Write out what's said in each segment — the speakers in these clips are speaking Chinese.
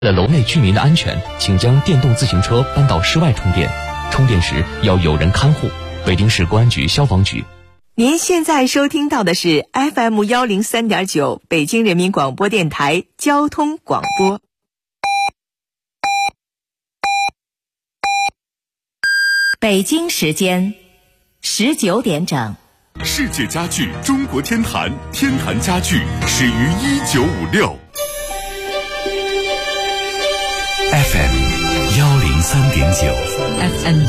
为了楼内居民的安全，请将电动自行车搬到室外充电，充电时要有人看护。北京市公安局消防局。 您现在收听到的是 FM103.9 北京人民广播电台交通广播。北京时间19点整。 世界家具中国天坛，天坛家具始于1956。 FM 103.9 FM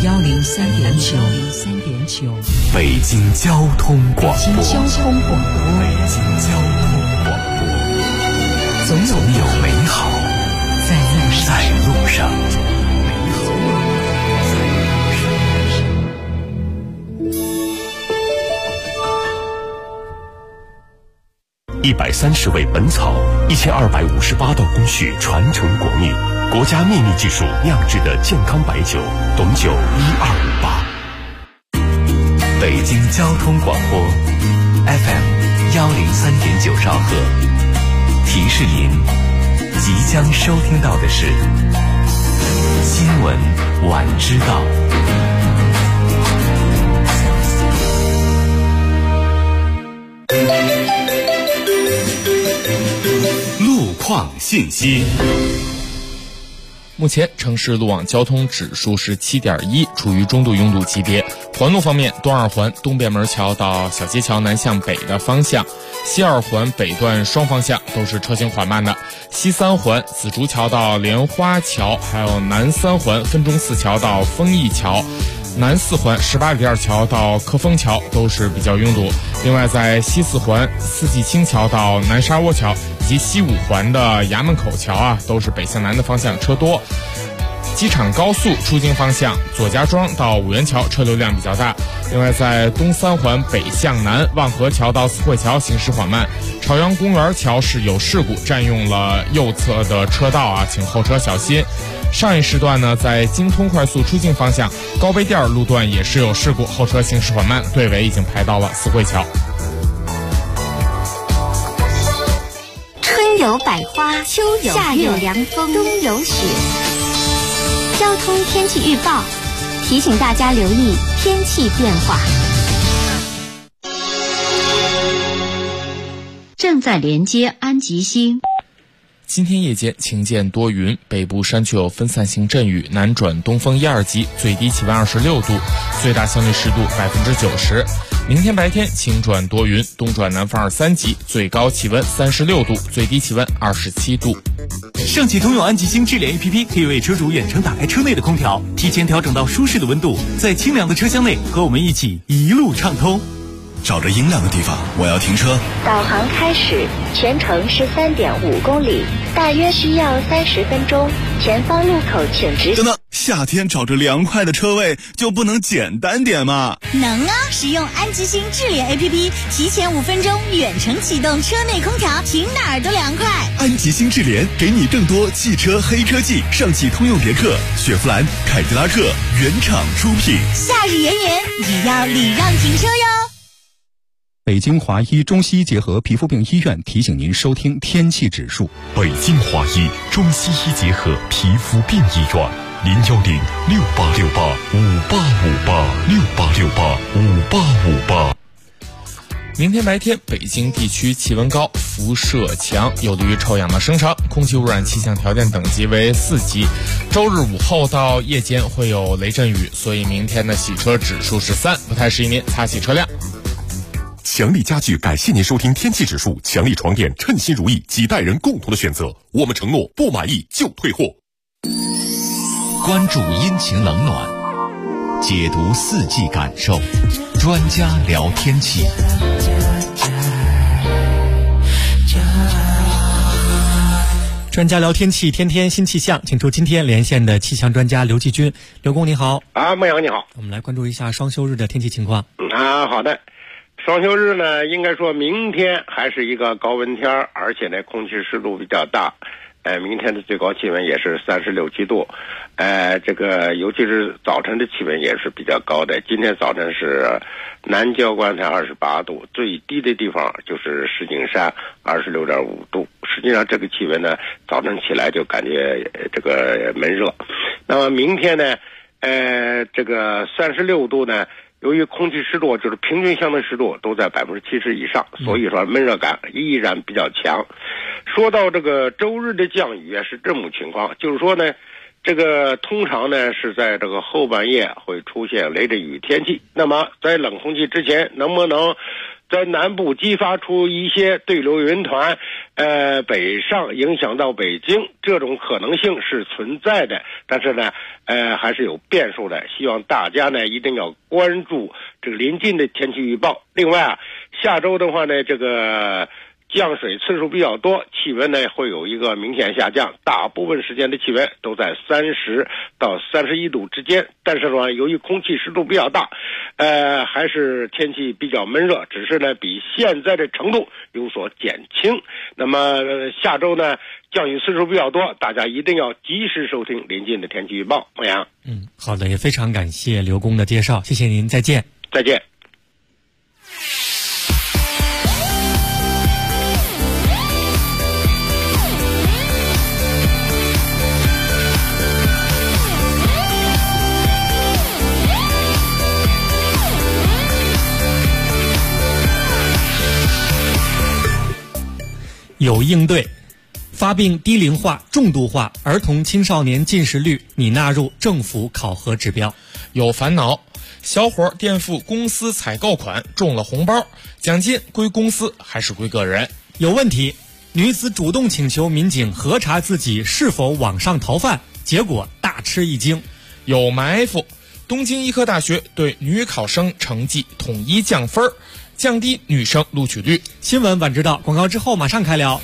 103.9 北京交通广播。 北京交通广播，总有美好在路上。 130味本草，1258道工序传承国秘，国家秘密技术酿制的健康白酒，董酒1258。 北京交通广播 FM 103.9兆赫，提示您即将收听到的是新闻晚知道。 路况信息。 目前城市路网交通指数是 7.1， 处于中度拥堵级别。环路方面，东二环东便门桥到小街桥南向北的方向，西二环北段双方向都是车行缓慢的。西三环紫竹桥到莲花桥，还有南三环分钟寺桥到丰益桥，南四环18里店桥到科丰桥都是比较拥堵。另外在西四环四季青桥到南沙窝桥以及西五环的衙门口桥啊，都是北向南的方向车多。机场高速出京方向左家庄到五元桥车流量比较大。另外在东三环北向南望河桥到四惠桥行驶缓慢。朝阳公园桥是有事故，占用了右侧的车道啊，请后车小心。上一时段呢，在京通快速出境方向高碑店路段也是有事故，后车行驶缓慢，队尾已经排到了四惠桥。 春有百花，秋有夏有凉风，冬有雪。交通天气预报提醒大家留意天气变化。 正在连接安吉星。 今天夜间晴间多云，北部山区有分散性阵雨，南转东风1、2级，最低气温26度，最大相对湿度90%。明天白天晴转多云，东转南风2、3级，最高气温36度，最低气温27度。 上汽通用安吉星智联 APP 可以为车主远程打开车内的空调，提前调整到舒适的温度，在清凉的车厢内和我们一起一路畅通。 找着阴凉的地方，我要停车。 导航开始，全程是3.5公里，大约需要30分钟。前方路口请直。 等等，夏天找着凉快的车位就不能简单点吗？ 能啊！使用安吉星智联 APP， 提前5分钟远程启动车内空调，停哪儿都凉快。 安吉星智联给你更多汽车黑科技，上汽通用别克、雪佛兰、凯迪拉克原厂出品。 夏日炎炎，也要礼让停车哟。 北京华医中西医结合皮肤病医院提醒您收听天气指数。 北京华医中西医结合皮肤病医院，0106868585858，68685858。 明天白天北京地区气温高，辐射强，有利于臭氧的生成，空气污染气象条件等级为4级。周日午后到夜间会有雷阵雨，所以明天的洗车指数是3，不太适宜您擦洗车辆。 强力家具感谢您收听天气指数，强力床垫称心如意，几代人共同的选择，我们承诺不满意就退货。 关注阴晴冷暖，解读四季感受，专家聊天气。 专家聊天气，天天新气象，请出今天连线的气象专家刘继军。刘工你好。 孟阳你好。 我们来关注一下双休日的天气情况。 好的。双休日呢，应该说明天还是一个高温天，而且呢空气湿度比较大。 明天的最高气温也是36、7度，这个尤其是早晨的气温也是比较高的。今天早晨是南郊关才28度，最低的地方就是石景山26.5度。实际上这个气温呢，早晨起来就感觉这个闷热。那么明天呢，这个36度呢，由于空气湿度就是平均相对湿度都在70%以上，所以说闷热感依然比较强。说到这个周日的降雨是这种情况，就是说呢，这个通常呢是在这个后半夜会出现雷阵雨天气。那么在冷空气之前，能不能在南部激发出一些对流云团，北上影响到北京，这种可能性是存在的，但是呢，还是有变数的。希望大家呢一定要关注这个临近的天气预报。另外啊，下周的话呢，这个降水次数比较多，气温呢会有一个明显下降，大部分时间的气温都在30到31度之间。但是呢，由于空气湿度比较大，还是天气比较闷热，只是呢比现在的程度有所减轻。那么下周呢降雨次数比较多，大家一定要及时收听临近的天气预报。孟阳， 好的，也非常感谢刘工的介绍，谢谢您，再见。 再见。 有应对，发病低龄化、重度化儿童青少年近视率拟纳入政府考核指标。 有烦恼，小伙垫付公司采购款中了红包，奖金归公司还是归个人？ 有问题，女子主动请求民警核查自己是否网上逃犯，结果大吃一惊。 有埋伏，东京医科大学对女考生成绩统一降分，降低女生录取率。 新闻晚知道，广告之后马上开聊。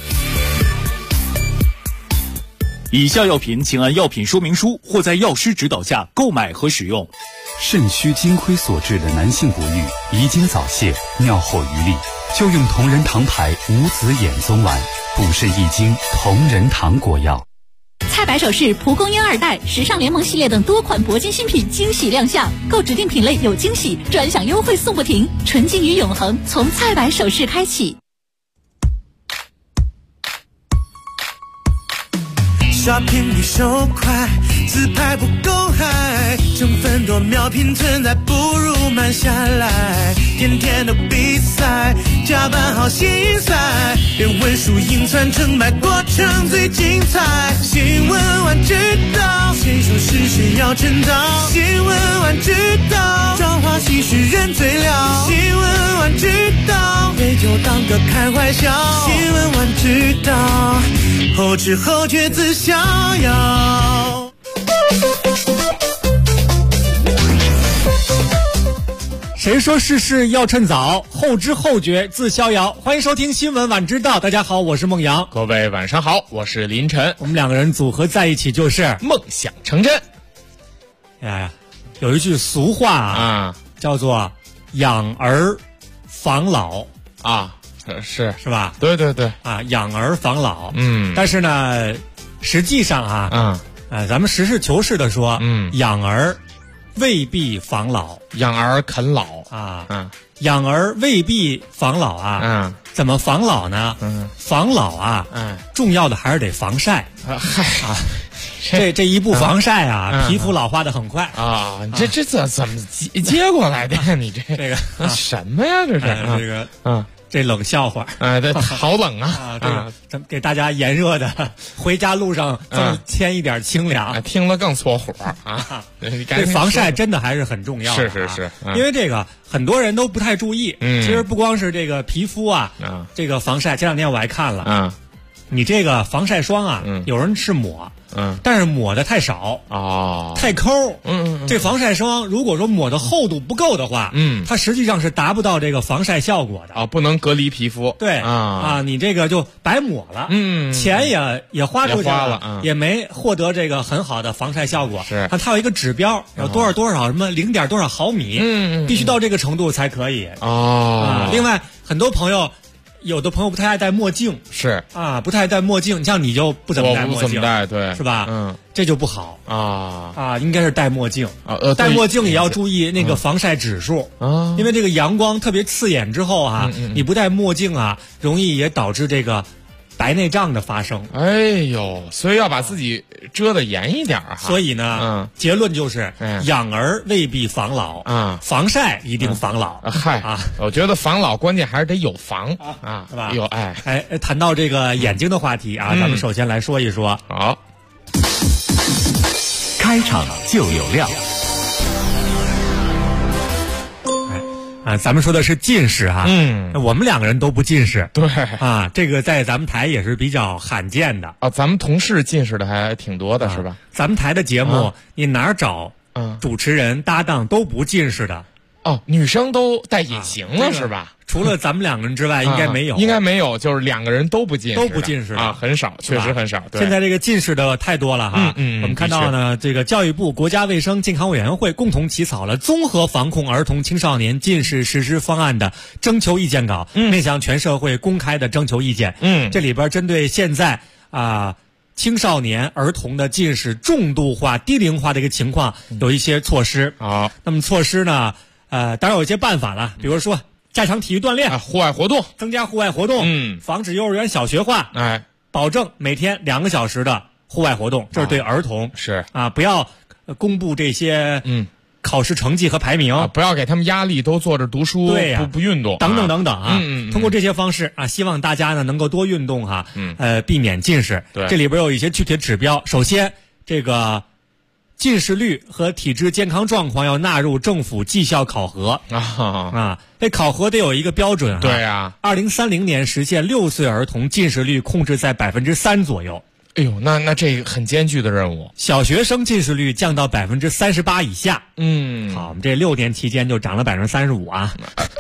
以下药品请按药品说明书或在药师指导下购买和使用。 肾虚金亏所致的男性不育、遗精早泄、尿后余力，就用同仁堂牌无籽眼棕丸，补肾益精同仁堂果药。 蔡白首饰、蒲公英2代、时尚联盟系列等多款铂金新品惊喜亮相，购指定品类有惊喜，专享优惠送不停，纯净与永恒从蔡白首饰开启。 Shopping 比手快，自拍不够嗨，成分多秒拼存在，不如慢下来。天天的比赛，加班好心塞，连文书硬传成败，过程最精彩。新闻晚知道，谁说是谁要称道？新闻晚知道，妆花戏是人最了。新闻晚知道，杯酒当歌开怀笑。新闻晚知道，后知后觉自逍遥。 谁说事事要趁早，后知后觉自逍遥。欢迎收听新闻晚知道，大家好，我是孟阳。 各位晚上好，我是林晨。 我们两个人组合在一起就是梦想成真。 有一句俗话啊，叫做养儿防老啊，是吧？ 对对对啊，养儿防老。但是呢，实际上啊，咱们实事求是的说，养儿未必防老， 养儿啃老啊，养儿未必防老啊，怎么防老呢？防老啊，重要的还是得防晒。这一不防晒啊，皮肤老化的很快啊。这怎么接过来的？你这个什么呀？这是这冷笑话这好冷啊！ 咱们给大家炎热的回家路上添一点清凉， 听了更搓火啊！ 这防晒真的还是很重要的， 是， 因为这个很多人都不太注意。其实不光是这个皮肤啊，这个防晒，前两天我还看了你这个防晒霜啊，有人是抹，但是抹的太少太抠，这防晒霜如果说抹的厚度不够的话，它实际上是达不到这个防晒效果的不能隔离皮肤。 对你这个就白抹了，钱也花出去了，也没获得这个很好的防晒效果。 是它有一个指标，有多少什么0.多少毫米，必须到这个程度才可以。另外很多朋友有的朋友不太爱戴墨镜， 是啊，不太爱戴墨镜，像你就不怎么戴墨镜， 我不怎么戴，对， 是吧？这就不好啊，应该是戴墨镜戴墨镜也要注意那个防晒指数啊， 因为这个阳光特别刺眼之后啊，你不戴墨镜啊，容易也导致这个白内障的发生。 哎呦，所以要把自己遮得严一点哈。 所以呢，结论就是养儿未必防老啊， 防晒一定防老。 嗨啊，我觉得防老关键还是得有防啊，是吧？ 有谈到这个眼睛的话题啊，咱们首先来说一说。 好， 开场就有料。 咱们说的是近视哈，我们两个人都不近视， 对啊，这个在咱们台也是比较罕见的啊。咱们同事近视的还挺多的，是吧？ 咱们台的节目，你哪儿找主持人搭档都不近视的哦，女生都戴隐形了，是吧？ 除了咱们两个人之外，应该没有， 应该没有，就是两个人都不近视啊，很少，确实很少。 现在这个近视的太多了哈，我们看到呢，这个教育部国家卫生健康委员会共同起草了综合防控儿童青少年近视实施方案的征求意见稿，面向全社会公开的征求意见。这里边针对现在青少年儿童的近视重度化、低龄化的一个情况，有一些措施。 好， 那么措施呢，当然有一些办法了，比如说加强体育锻炼， 户外活动， 增加户外活动，防止幼儿园小学化，保证每天2个小时的户外活动，这是对儿童是啊，不要公布这些考试成绩和排名， 不要给他们压力，都坐着读书， 对呀， 不运动， 等等等等啊。通过这些方式啊，希望大家呢能够多运动哈，避免近视。 对， 这里边有一些具体的指标，首先这个近视率和体质健康状况要纳入政府绩效考核这考核得有一个标准对啊 ，2030年实现6岁儿童近视率控制在3%左右。 哎呦，那这很艰巨的任务。 小学生近视率降到38%以下。好，我们这6年期间就涨了35%啊。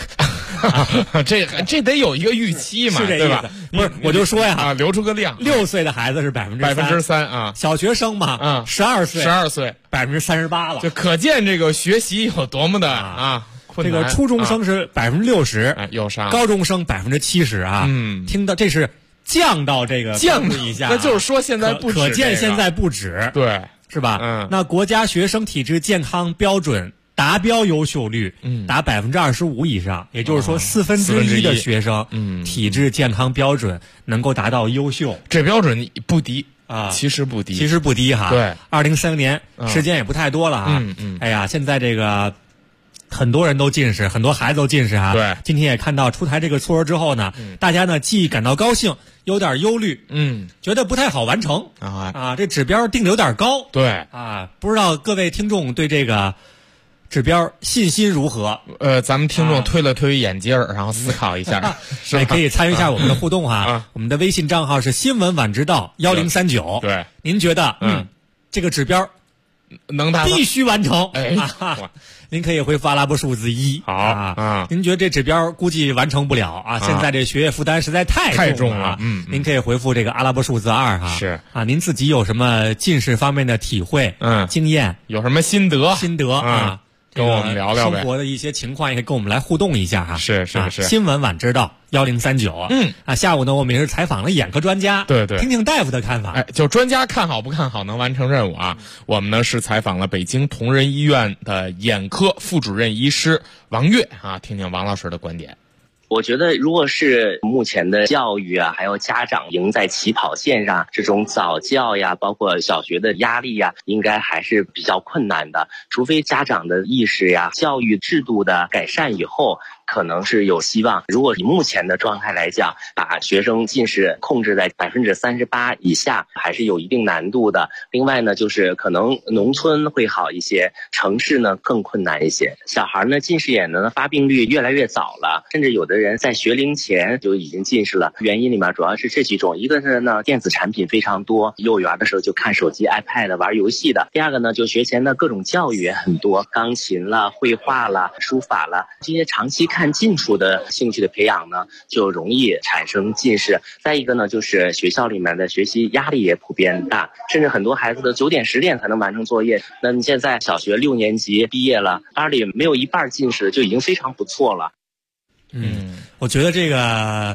这得有一个预期嘛， 是这意思， 对吧？ 不是，我就说呀， 留出个量。 6岁的孩子是3% 啊， 小学生嘛，12岁38%了， 就可见这个学习有多么的困难。 这个初中生是60%， 有啥？ 高中生70%啊。听到这是降到这个降一下， 那就是说现在不止， 可见现在不止， 对， 是吧？那国家学生体质健康标准达标优秀率达25%以上，也就是说1/4的学生体质健康标准能够达到优秀， 这标准不低啊，其实不低哈。 对 ，2030年时间也不太多了啊。哎呀，现在这个很多人都近视，很多孩子都近视啊。 对， 今天也看到出台这个措施之后呢，大家呢既感到高兴，有点忧虑，觉得不太好完成这指标定的有点高。 对不知道各位听众对这个指标信心如何？ 咱们听众推了推眼镜然后思考一下， 也可以参与一下我们的互动哈。我们的微信账号是新闻晚知道1039。 对， 您觉得这个指标能达到必须完成？您可以回复阿拉伯数字1。 好您觉得这指标估计完成不了啊？现在这学业负担实在太重了。您可以回复这个阿拉伯数字2哈。 是您自己有什么近视方面的体会？经验有什么心得啊？ 跟我们聊聊呗， 生活的一些情况也可以跟我们来互动一下哈。 是新闻晚知道1039。下午呢，我们也是采访了眼科专家， 对， 听听大夫的看法。 就专家看好不看好能完成任务啊？我们呢是采访了北京同仁医院的眼科副主任医师王悦听听王老师的观点。 我觉得如果是目前的教育还有家长赢在起跑线上，这种早教呀，包括小学的压力呀，应该还是比较困难的，除非家长的意识呀、教育制度的改善以后，可能是有希望。如果以目前的状态来讲，把学生近视控制在38%以下，还是有一定难度的。另外呢，就是可能农村会好一些，城市呢更困难一些。小孩呢，近视眼的发病率越来越早了，甚至有的人在学龄前就已经近视了。原因里面主要是这几种，一个是呢电子产品非常多，幼儿园的时候就看手机、iPad 玩游戏的；第二个呢，就学前的各种教育也很多，钢琴啦、绘画啦、书法啦，这些长期看近处的兴趣的培养呢，就容易产生近视。再一个呢，就是学校里面的学习压力也普遍大，甚至很多孩子都9点10点才能完成作业。那你现在小学6年级毕业了，班里没有一半近视就已经非常不错了。 我觉得这个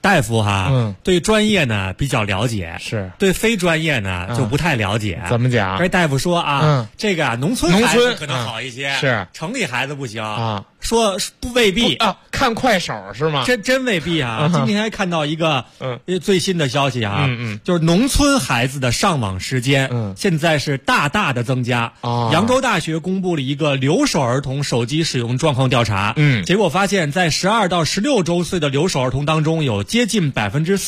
大夫哈，对专业呢比较了解， 是对非专业呢就不太了解。 怎么讲？ 这大夫说啊，这个农村孩子可能好一些， 是城里孩子不行啊。 说不未必啊，看快手是吗？ 真未必啊！今天还看到一个最新的消息啊，就是农村孩子的上网时间，现在是大大的增加。扬州大学公布了一个留守儿童手机使用状况调查，结果发现，在12到16周岁的留守儿童当中，有接近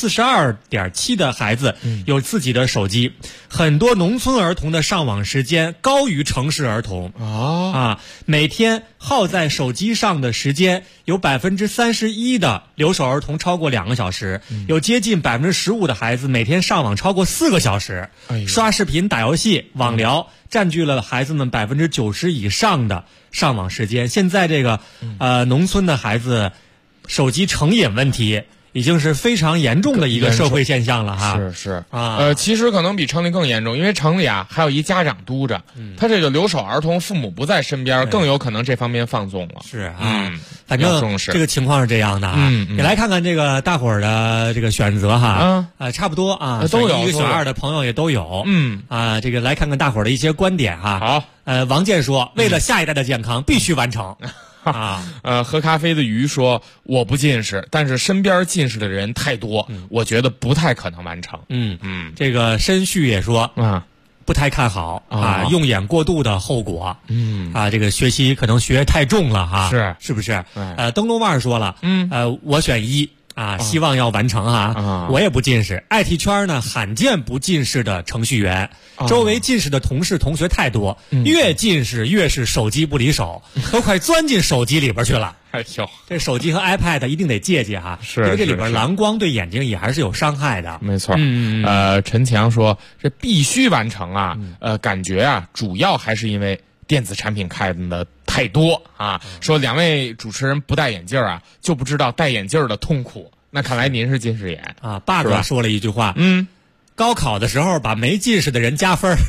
42.7%的孩子有自己的手机。很多农村儿童的上网时间高于城市儿童每天耗在手机上的时间有31%的留守儿童超过2个小时，有接近15%的孩子每天上网超过4个小时，刷视频、打游戏、网聊占据了孩子们90%以上的上网时间。现在这个农村的孩子手机成瘾问题已经是非常严重的一个社会现象了哈。 是其实可能比城里更严重，因为城里啊还有一家长督着，他这个留守儿童父母不在身边，更有可能这方面放纵了。 是反正这个情况是这样的也来看看这个大伙儿的这个选择哈差不多都有， 一个选二的朋友也都有这个来看看大伙儿的一些观点哈。 好， 王健说，为了下一代的健康必须完成。 喝咖啡的鱼说，我不近视，但是身边近视的人太多，我觉得不太可能完成。 这个申旭也说不太看好用眼过度的后果。这个学习可能学太重了哈，是不是？灯笼腕说了，我选一。希望要完成我也不近视 ，IT 圈呢罕见不近视的程序员，周围近视的同事同学太多，越近视越是手机不离手，都快钻进手机里边去了。 哎呦， 这手机和 iPad 一定得戒哈，因为这里边蓝光对眼睛也还是有伤害的。 没错。陈强说，这必须完成感觉主要还是因为电子产品看的太多说两位主持人不戴眼镜就不知道戴眼镜的痛苦。那看来您是近视眼 bug 说了一句话，高考的时候把没近视的人加分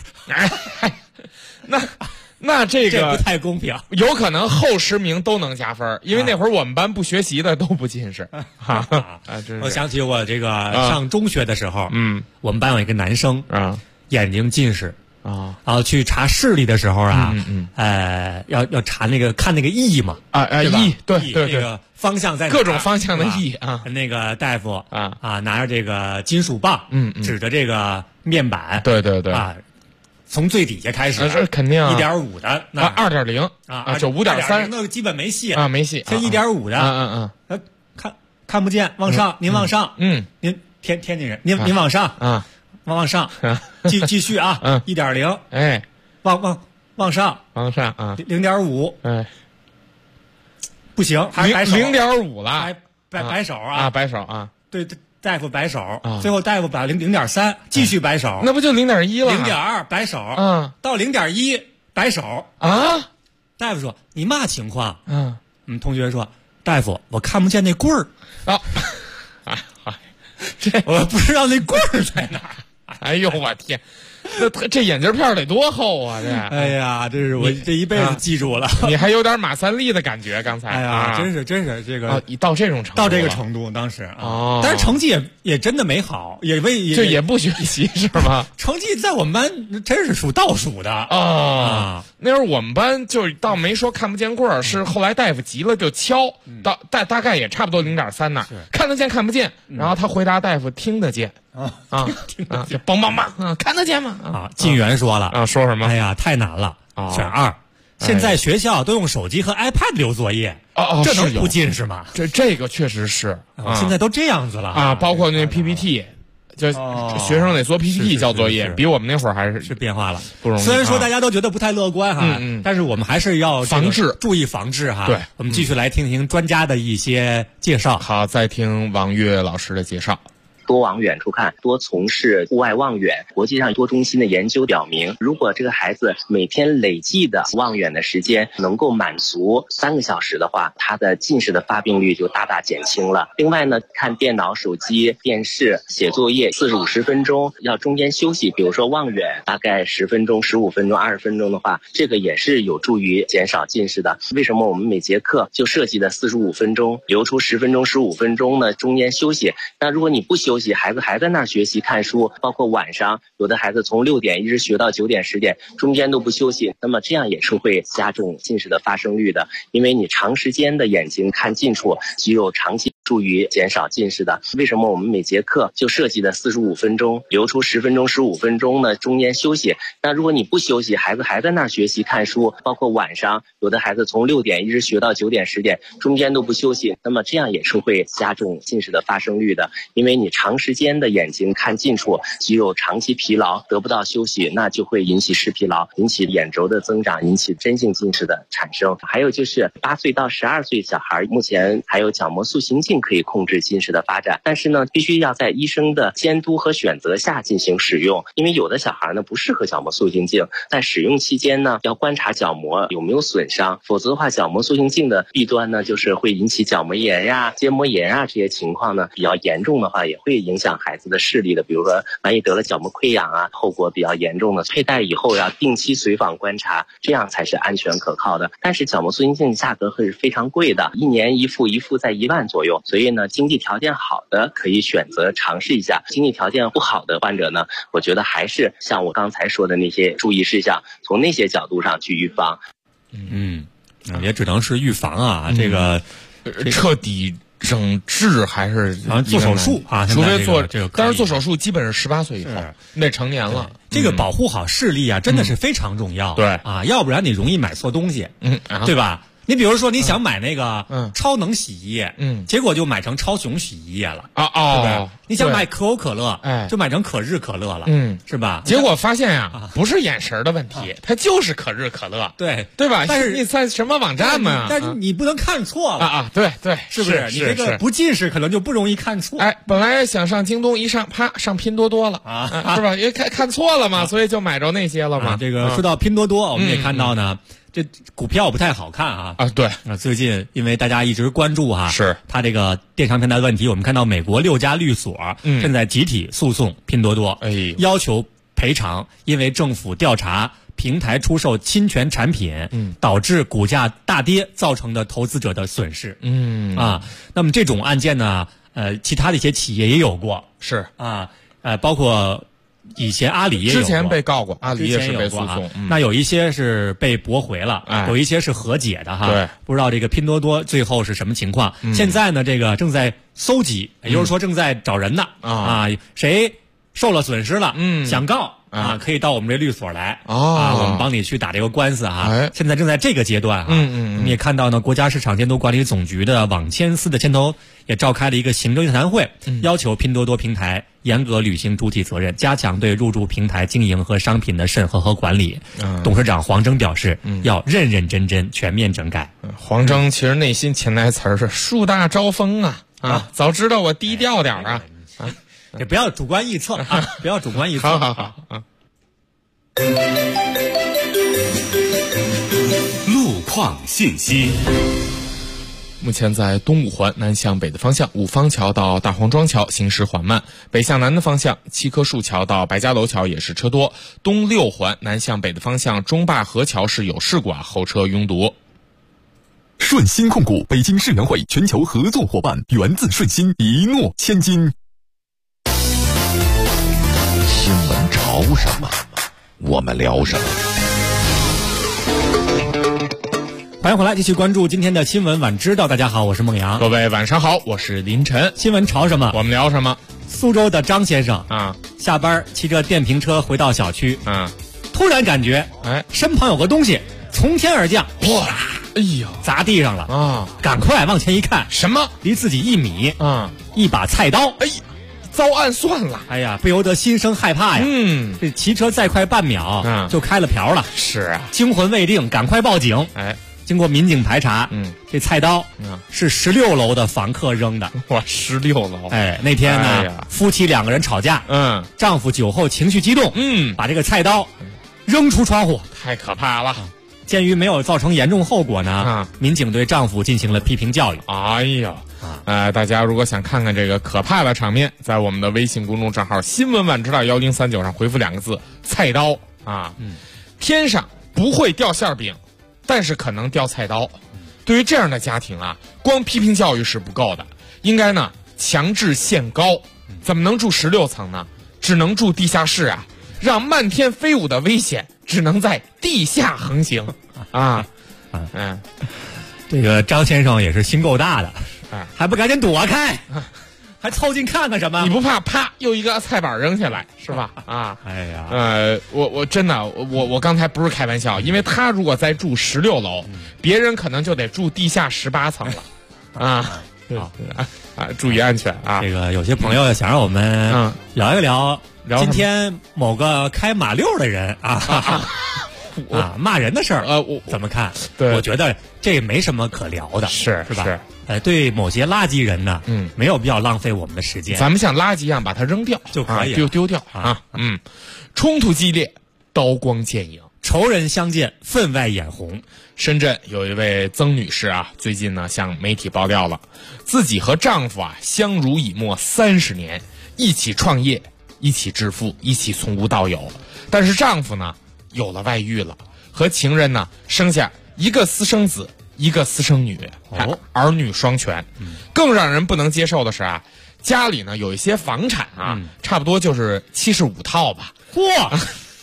那这个不太公平， 有可能后10名都能加分，因为那会儿我们班不学习的都不近视我想起我这个上中学的时候，我们班有一个男生眼睛近视然后去查视力的时候要查那个看那个E嘛 E 对那个方向在哪， 各种方向的E 那个大夫拿着这个金属棒指着这个面板对从最底下开始这肯定 1.5的那2.0就5.3 那基本没戏没戏， 先1.5的看不见往上您往上您天津人您往上往上继续1.0往上0.5不行还是摆手 0.5了摆手摆手对大夫摆手最后大夫摆0.3继续摆手那不就0.1了 0.2摆手到0.1摆手大夫说你嘛情况同学说大夫我看不见那棍儿我不知道那棍儿在哪儿哎呦我天，这眼镜片得多厚这！ 哎呀，这是我这一辈子记住了。 你还有点马三立的感觉，刚才。 哎呀，真是这个到这种程度， 到这个程度，当时但是成绩也真的没好， 也不学习是吗？ 成绩在我们班真是数倒数的那会儿我们班就倒没说看不见棍儿，是后来大夫急了就敲，大概也差不多0.3那儿，看得见看不见，然后他回答大夫听得见。就梆梆梆看得见吗？ 晋元说了说什么？ 哎呀，太难了，选2。现在学校都用手机和 iPad 留作业这能不近视吗？ 这个确实是现在都这样子了包括那 PPT。就学生得做 PPT 交作业，比我们那会儿还是变化了， 不容易。 虽然说大家都觉得不太乐观但是我们还是要防治， 注意防治对， 我们继续来听听专家的一些介绍。 好，再听王悦老师的介绍。 多往远处看，多从事户外望远。国际上多中心的研究表明，如果这个孩子每天累计的望远的时间能够满足3个小时的话，他的近视的发病率就大大减轻了。另外呢，看电脑、手机、电视、写作业40-50分钟，要中间休息，比如说望远大概10分钟、15分钟、20分钟的话，这个也是有助于减少近视的。为什么我们每节课就设计的45分钟，留出10分钟、15分钟呢中间休息？那如果你不休息，孩子还在那儿学习看书，包括晚上有的孩子从6点一直学到9点10点，中间都不休息，那么这样也是会加重近视的发生率的。因为你长时间的眼睛看近处，肌肉长期助于减少近视的。为什么我们每节课就设计的45分钟，留出10分钟、15分钟呢中间休息？那如果你不休息，孩子还在那儿学习看书，包括晚上有的孩子从6点一直学到9点10点，中间都不休息，那么这样也是会加重近视的发生率的。因为你长时间的眼睛看近处，肌肉长期疲劳，得不到休息，那就会引起视疲劳，引起眼轴的增长，引起真性近视的产生。还有就是8岁到12岁小孩，目前还有角膜塑形镜可以控制近视的发展，但是呢，必须要在医生的监督和选择下进行使用。因为有的小孩呢不适合角膜塑形镜，在使用期间呢，要观察角膜有没有损伤，否则的话，角膜塑形镜的弊端呢，就是会引起角膜炎呀、结膜炎啊，这些情况呢比较严重的话，也会影响孩子的视力的。比如说，万一得了角膜溃疡啊，后果比较严重的，佩戴以后要定期随访观察，这样才是安全可靠的。但是角膜塑形镜价格是非常贵的，1年一副在1万左右，所以呢，经济条件好的可以选择尝试一下，经济条件不好的患者呢，我觉得还是像我刚才说的那些注意事项，从那些角度上去预防。 也只能是预防啊，这个彻底整治还是做手术啊， 除非做这个， 但是做手术基本是18岁以后，那成年了。 这个保护好视力啊，真的是非常重要。 对啊，要不然你容易买错东西，对吧？你比如说，你想买那个超能洗衣液，结果就买成超雄洗衣液了对不对？你想买可口可乐，就买成可日可乐了，是吧？ 结果发现呀，不是眼神的问题，它就是可日可乐，对吧？ 但是你在什么网站嘛？ 但是你不能看错了对， 是不是？你这个不近视可能就不容易看错。 本来想上京东，一上啪上拼多多了是吧？因为看错了嘛，所以就买着那些了嘛。 这个说到拼多多，我们也看到呢。这股票不太好看对最近因为大家一直关注是它这个电商平台的问题，我们看到美国6家律所正在集体诉讼拼多多，要求赔偿，因为政府调查平台出售侵权产品，导致股价大跌造成的投资者的损失。那么这种案件呢，其他的一些企业也有过， 是包括。以前阿里也有之前被告过，阿里也是被诉讼， 那有一些是被驳回了，有一些是和解的对， 不知道这个拼多多最后是什么情况。现在呢，这个正在搜集，也就是说正在找人呢谁受了损失了，想告可以到我们这律所来我们帮你去打这个官司现在正在这个阶段我们也看到呢，国家市场监督管理总局的网签司的牵头也召开了一个行政座谈会，要求拼多多平台严格履行主体责任，加强对入驻平台经营和商品的审核和管理。董事长黄峥表示，要认认真真全面整改。 黄峥其实内心潜台词是树大招风早知道我低调点也不要主观臆测不要主观臆测。 好路况信息。 目前在东五环南向北的方向，五方桥到大黄庄桥行驶缓慢；北向南的方向，七棵树桥到白家楼桥也是车多。东六环南向北的方向，中坝河桥是有事故后车拥堵。 顺鑫控股北京世园会全球合作伙伴，源自顺鑫，一诺千金。 新闻潮什么，我们聊什么。 欢迎回来，继续关注今天的新闻晚知道。大家好，我是孟阳。 各位晚上好，我是林晨。 新闻潮什么， 我们聊什么？ 苏州的张先生下班骑着电瓶车回到小区突然感觉身旁有个东西从天而降， 哇！哎呀， 砸地上了赶快往前一看， 什么？ 离自己1米一把菜刀。 遭暗算了， 哎呀，不由得心生害怕呀。这骑车再快半秒就开了瓢了。 是啊， 惊魂未定，赶快报警。 经过民警排查，这菜刀是16楼的房客扔的。 哇，16楼！ 哎，那天呢，夫妻2个人吵架，丈夫酒后情绪激动，把这个菜刀扔出窗户， 太可怕了。 鉴于没有造成严重后果呢，民警对丈夫进行了批评教育。 哎呀，大家如果想看看这个可怕的场面，在我们的微信公众账号新闻晚知道1039上回复2个字菜刀啊。天上不会掉馅饼，但是可能掉菜刀。对于这样的家庭啊，光批评教育是不够的，应该呢强制限高。怎么能住16层呢？只能住地下室啊，让漫天飞舞的危险只能在地下横行啊。 这个张先生也是心够大的，还不赶紧躲开，还凑近看看什么？ 你不怕啪又一个菜板扔下来是吧？ 哎呀， 我真的我刚才不是开玩笑，因为他如果再住16楼，别人可能就得住地下18层了注意安全啊！ 这个有些朋友想让我们聊一聊今天某个开马六的人骂人的事儿，我怎么看？ 对， 我觉得这没什么可聊的，是吧？对某些垃圾人呢，没有必要浪费我们的时间。 咱们像垃圾一样把它扔掉就可以， 丢掉啊。冲突激烈，刀光剑影， 仇人相见，分外眼红。 深圳有一位曾女士啊，最近呢向媒体爆料了，自己和丈夫相濡以沫30年，一起创业，一起致富，一起从无到有。但是丈夫呢有了外遇了，和情人呢生下一个私生子，一个私生女，儿女双全。更让人不能接受的是啊，家里呢有一些房产啊，差不多就是75套吧。 嚯！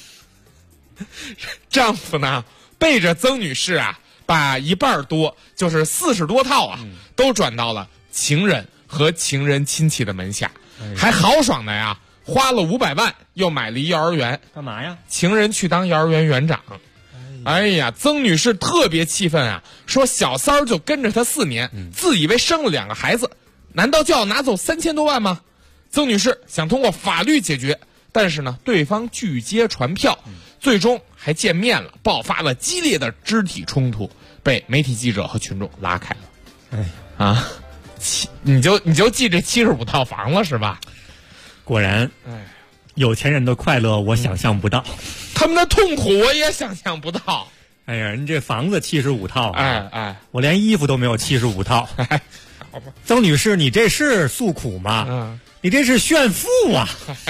丈夫呢背着曾女士啊，把一半多，就是40多套啊，都转到了情人和情人亲戚的门下，还豪爽的呀，花了500万又买了一幼儿园。 干嘛呀？ 情人去当幼儿园园长。哎呀，曾女士特别气愤啊，说小三儿就跟着她4年，自以为生了2个孩子，难道就要拿走3000多万吗？曾女士想通过法律解决，但是呢，对方拒接传票，最终还见面了，爆发了激烈的肢体冲突，被媒体记者和群众拉开了。你就记这75套房了是吧？ 果然，有钱人的快乐我想象不到， 他们的痛苦我也想象不到。 哎呀，人这房子75套，我连衣服都没有75套。曾女士，你这是诉苦吗？你这是炫富啊！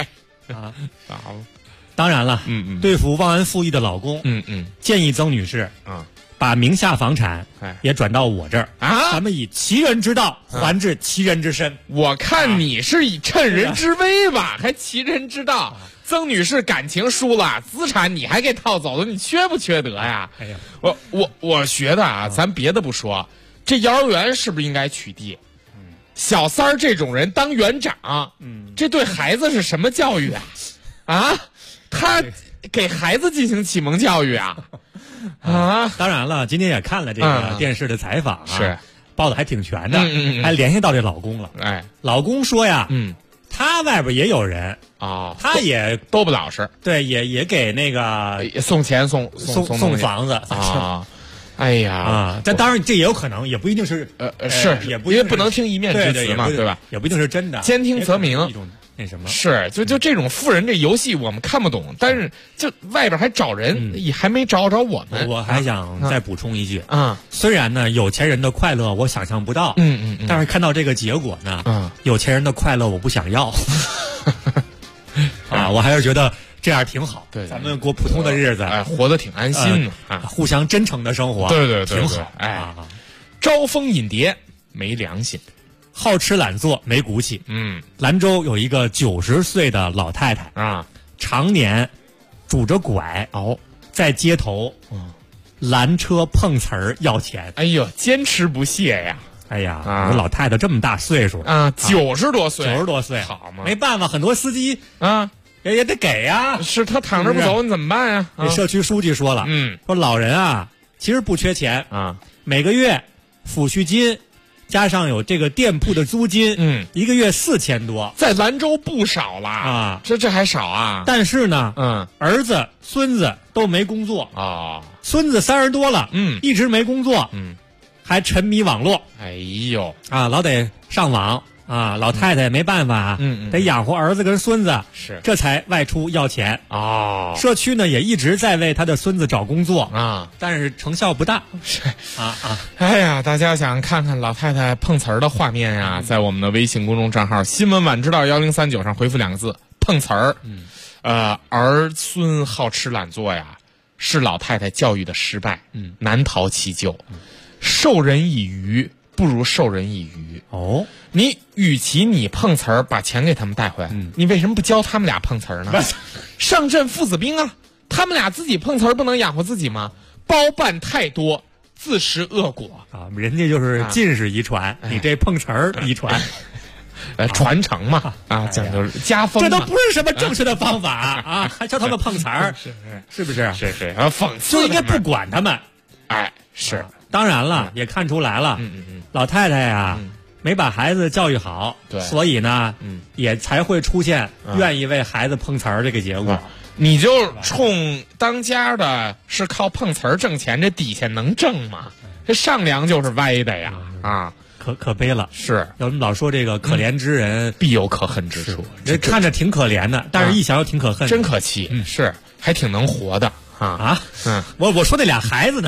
当然了，对付忘恩负义的老公，建议曾女士把名下房产也转到我这儿咱们以其人之道还治其人之身。 我看你是以趁人之危吧，还其人之道。曾女士感情输了，资产你还给套走了，你缺不缺德呀？ 哎呀， 我觉得啊，咱别的不说，这幼儿园是不是应该取缔？小三儿这种人当园长，这对孩子是什么教育啊？他给孩子进行启蒙教育啊？ 当然了，今天也看了这个电视的采访是报的还挺全的，还联系到这老公了。老公说呀，他外边也有人他也都不老实， 对，也给那个送钱送房子哎呀但当然这也有可能，也不一定是是， 也不因为不能听一面之词嘛，对吧？ 也不一定是真的， 兼听则明。 一种那什么是就这种富人这游戏我们看不懂，但是就外边还找人，也还没找我们。 我还想再补充一句虽然呢有钱人的快乐我想象不到，但是看到这个结果呢，有钱人的快乐我不想要我还是觉得这样挺好。 对， 咱们过普通的日子， 活得挺安心互相真诚的生活， 对， 挺好。 招蜂引蝶没良心， 好吃懒做没骨气。兰州有一个90岁的老太太常年拄着拐在街头拦车碰瓷儿要钱。 哎呦，坚持不懈呀！ 哎呀，老太太这么大岁数 90多岁， 好嘛，没办法，很多司机也得给呀。 是他躺着不走，你怎么办呀？ 这社区书记说了，说老人其实不缺钱每个月抚恤金加上有这个店铺的租金，一个月4000多， 在兰州不少啦啊，这还少啊？ 但是呢，儿子、孙子都没工作啊， 孙子30多了，一直没工作，还沉迷网络， 哎呦啊，老得上网。啊，老太太没办法，得养活儿子跟孙子， 是这才外出要钱哦。 社区呢也一直在为他的孙子找工作啊， 但是成效不大。 是哎呀，大家想看看老太太碰瓷儿的画面呀，在我们的微信公众账号新闻晚知道1039上回复2个字碰瓷儿。儿孙好吃懒做呀，是老太太教育的失败，难逃其咎。授人以鱼不如授人以渔哦。 你与其你碰瓷儿把钱给他们带回来，你为什么不教他们俩碰瓷儿呢？上阵父子兵啊，他们俩自己碰瓷儿不能养活自己吗？包办太多，自食恶果啊！人家就是进士遗传，你这碰瓷儿遗传， 传承嘛啊，讲究家风， 这都不是什么正确的方法啊！还教他们碰瓷儿，是不是？ 是讽刺， 就应该不管他们。 哎，是。 当然了，也看出来了，老太太呀，没把孩子教育好， 对， 所以呢，也才会出现愿意为孩子碰瓷儿这个结果。 你就冲当家的是靠碰瓷儿挣钱，这底下能挣吗？这上梁就是歪的呀！啊， 可悲了。 是， 我们老说这个可怜之人必有可恨之处， 这看着挺可怜的，但是一想又挺可恨， 真可气。是，还挺能活的啊！ 我说那俩孩子呢？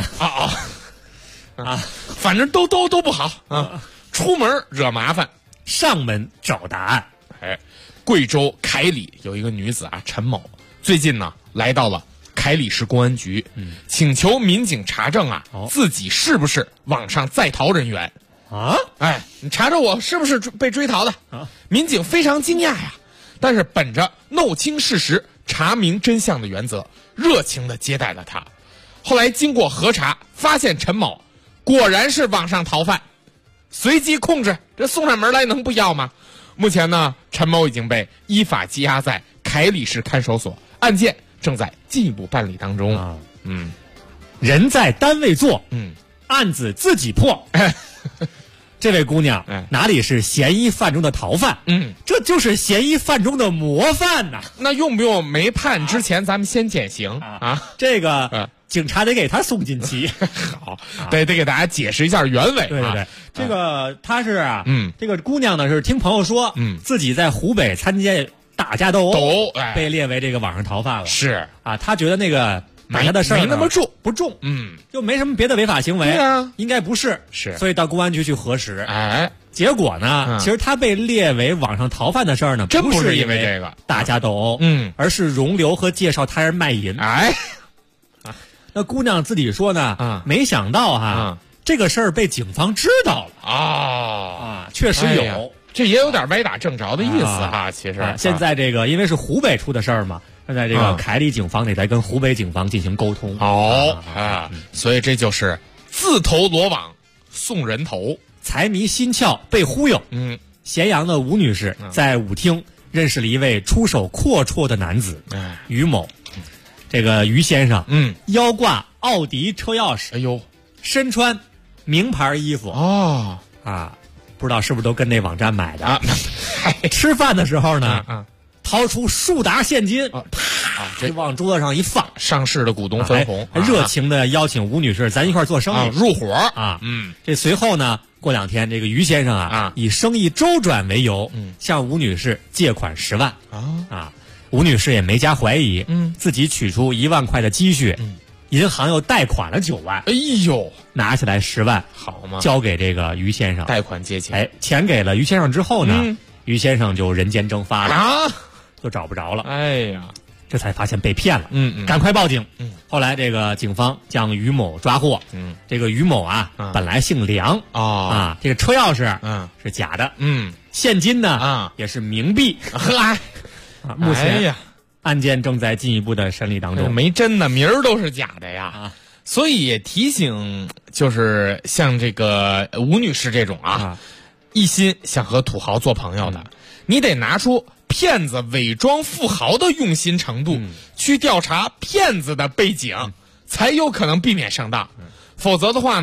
反正都不好啊！出门惹麻烦， 上门找答案。 哎，贵州凯里有一个女子啊，陈某，最近呢来到了凯里市公安局，请求民警查证啊，自己是不是网上在逃人员啊？ 哎，你查查我是不是被追逃的啊？民警非常惊讶呀，但是本着弄清事实、查明真相的原则，热情地接待了他。后来经过核查，发现陈某果然是网上逃犯，随机控制，这送上门来能不要吗？目前呢，陈某已经被依法羁押在凯里市看守所，案件正在进一步办理当中。 人在单位做，案子自己破。这位姑娘，哪里是嫌疑犯中的逃犯？这就是嫌疑犯中的模范呐！ 那用不用没判之前，咱们先减刑啊？ 这个。警察得给他送锦旗， 好，得给大家解释一下原委。 对，这个他是这个姑娘呢是听朋友说，自己在湖北参加打架斗殴，被列为这个网上逃犯了。 是啊，他觉得那个打架的事儿没那么重， 不重，就没什么别的违法行为，应该不是，所以到公安局去核实。 哎， 结果呢，其实他被列为网上逃犯的事儿呢， 真不是因为这个打架斗殴，而是容留和介绍他人卖淫。 哎。 那姑娘自己说呢，没想到这个事儿被警方知道了确实有， 这也有点歪打正着的意思其实现在这个因为是湖北出的事儿嘛，现在这个凯里警方得在跟湖北警方进行沟通。 所以这就是自投罗网送人头， 财迷心窍被忽悠。咸阳的吴女士在舞厅认识了一位出手阔绰的男子于某。这个于先生，腰挂奥迪车钥匙， 哎呦， 身穿名牌衣服不知道是不是都跟那网站买的吃饭的时候呢，掏出数沓现金，这往桌子上一放， 上市的股东分红， 还热情的邀请吴女士咱一块做生意， 入伙这随后呢，过2天，这个于先生以生意周转为由，向吴女士借款10万吴女士也没加怀疑，自己取出1万块的积蓄，银行又贷款了9万， 哎呦， 拿起来10万， 好嘛， 交给这个于先生， 贷款借钱， 钱给了于先生之后呢，于先生就人间蒸发了就找不着了， 哎呀， 这才发现被骗了，赶快报警，后来这个警方将于某抓获，这个于某本来姓梁这个车钥匙是假的，现金呢也是冥币，目前案件正在进一步的审理当中， 没真的，名儿都是假的呀。所以也提醒，就是像这个吴女士这种一心想和土豪做朋友的，你得拿出骗子伪装富豪的用心程度，去调查骗子的背景，才有可能避免上当。否则的话呢，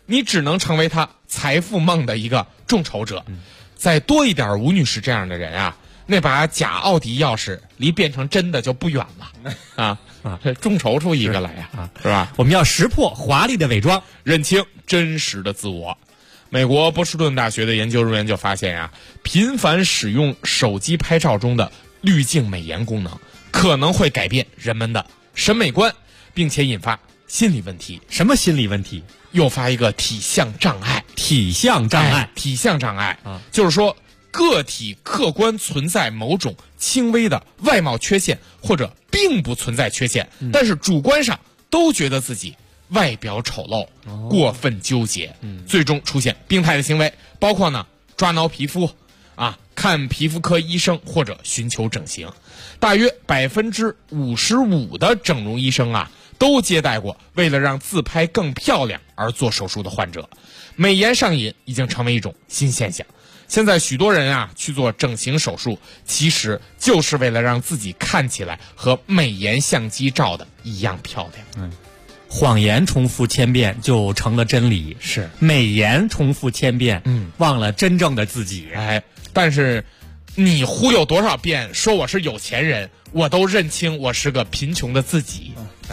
你只能成为他财富梦的一个众筹者。再多一点吴女士这样的人啊，那把假奥迪钥匙离变成真的就不远了众筹出一个来呀，是吧？ 我们要识破华丽的伪装， 认清真实的自我。美国波士顿大学的研究人员就发现频繁使用手机拍照中的滤镜美颜功能可能会改变人们的审美观，并且引发心理问题。 什么心理问题？ 诱发一个体相障碍。 体相障碍就是说个体客观存在某种轻微的外貌缺陷，或者并不存在缺陷，但是主观上都觉得自己外表丑陋，过分纠结，最终出现病态的行为，包括抓挠皮肤看皮肤科医生或者寻求整形。大约55%的整容医生都接待过为了让自拍更漂亮而做手术的患者。美颜上瘾已经成为一种新现象。现在许多人去做整形手术，其实就是为了让自己看起来和美颜相机照的一样漂亮。 谎言重复千遍就成了真理， 是美颜重复千遍，忘了真正的自己。 但是你忽悠多少遍说我是有钱人，我都认清我是个贫穷的自己。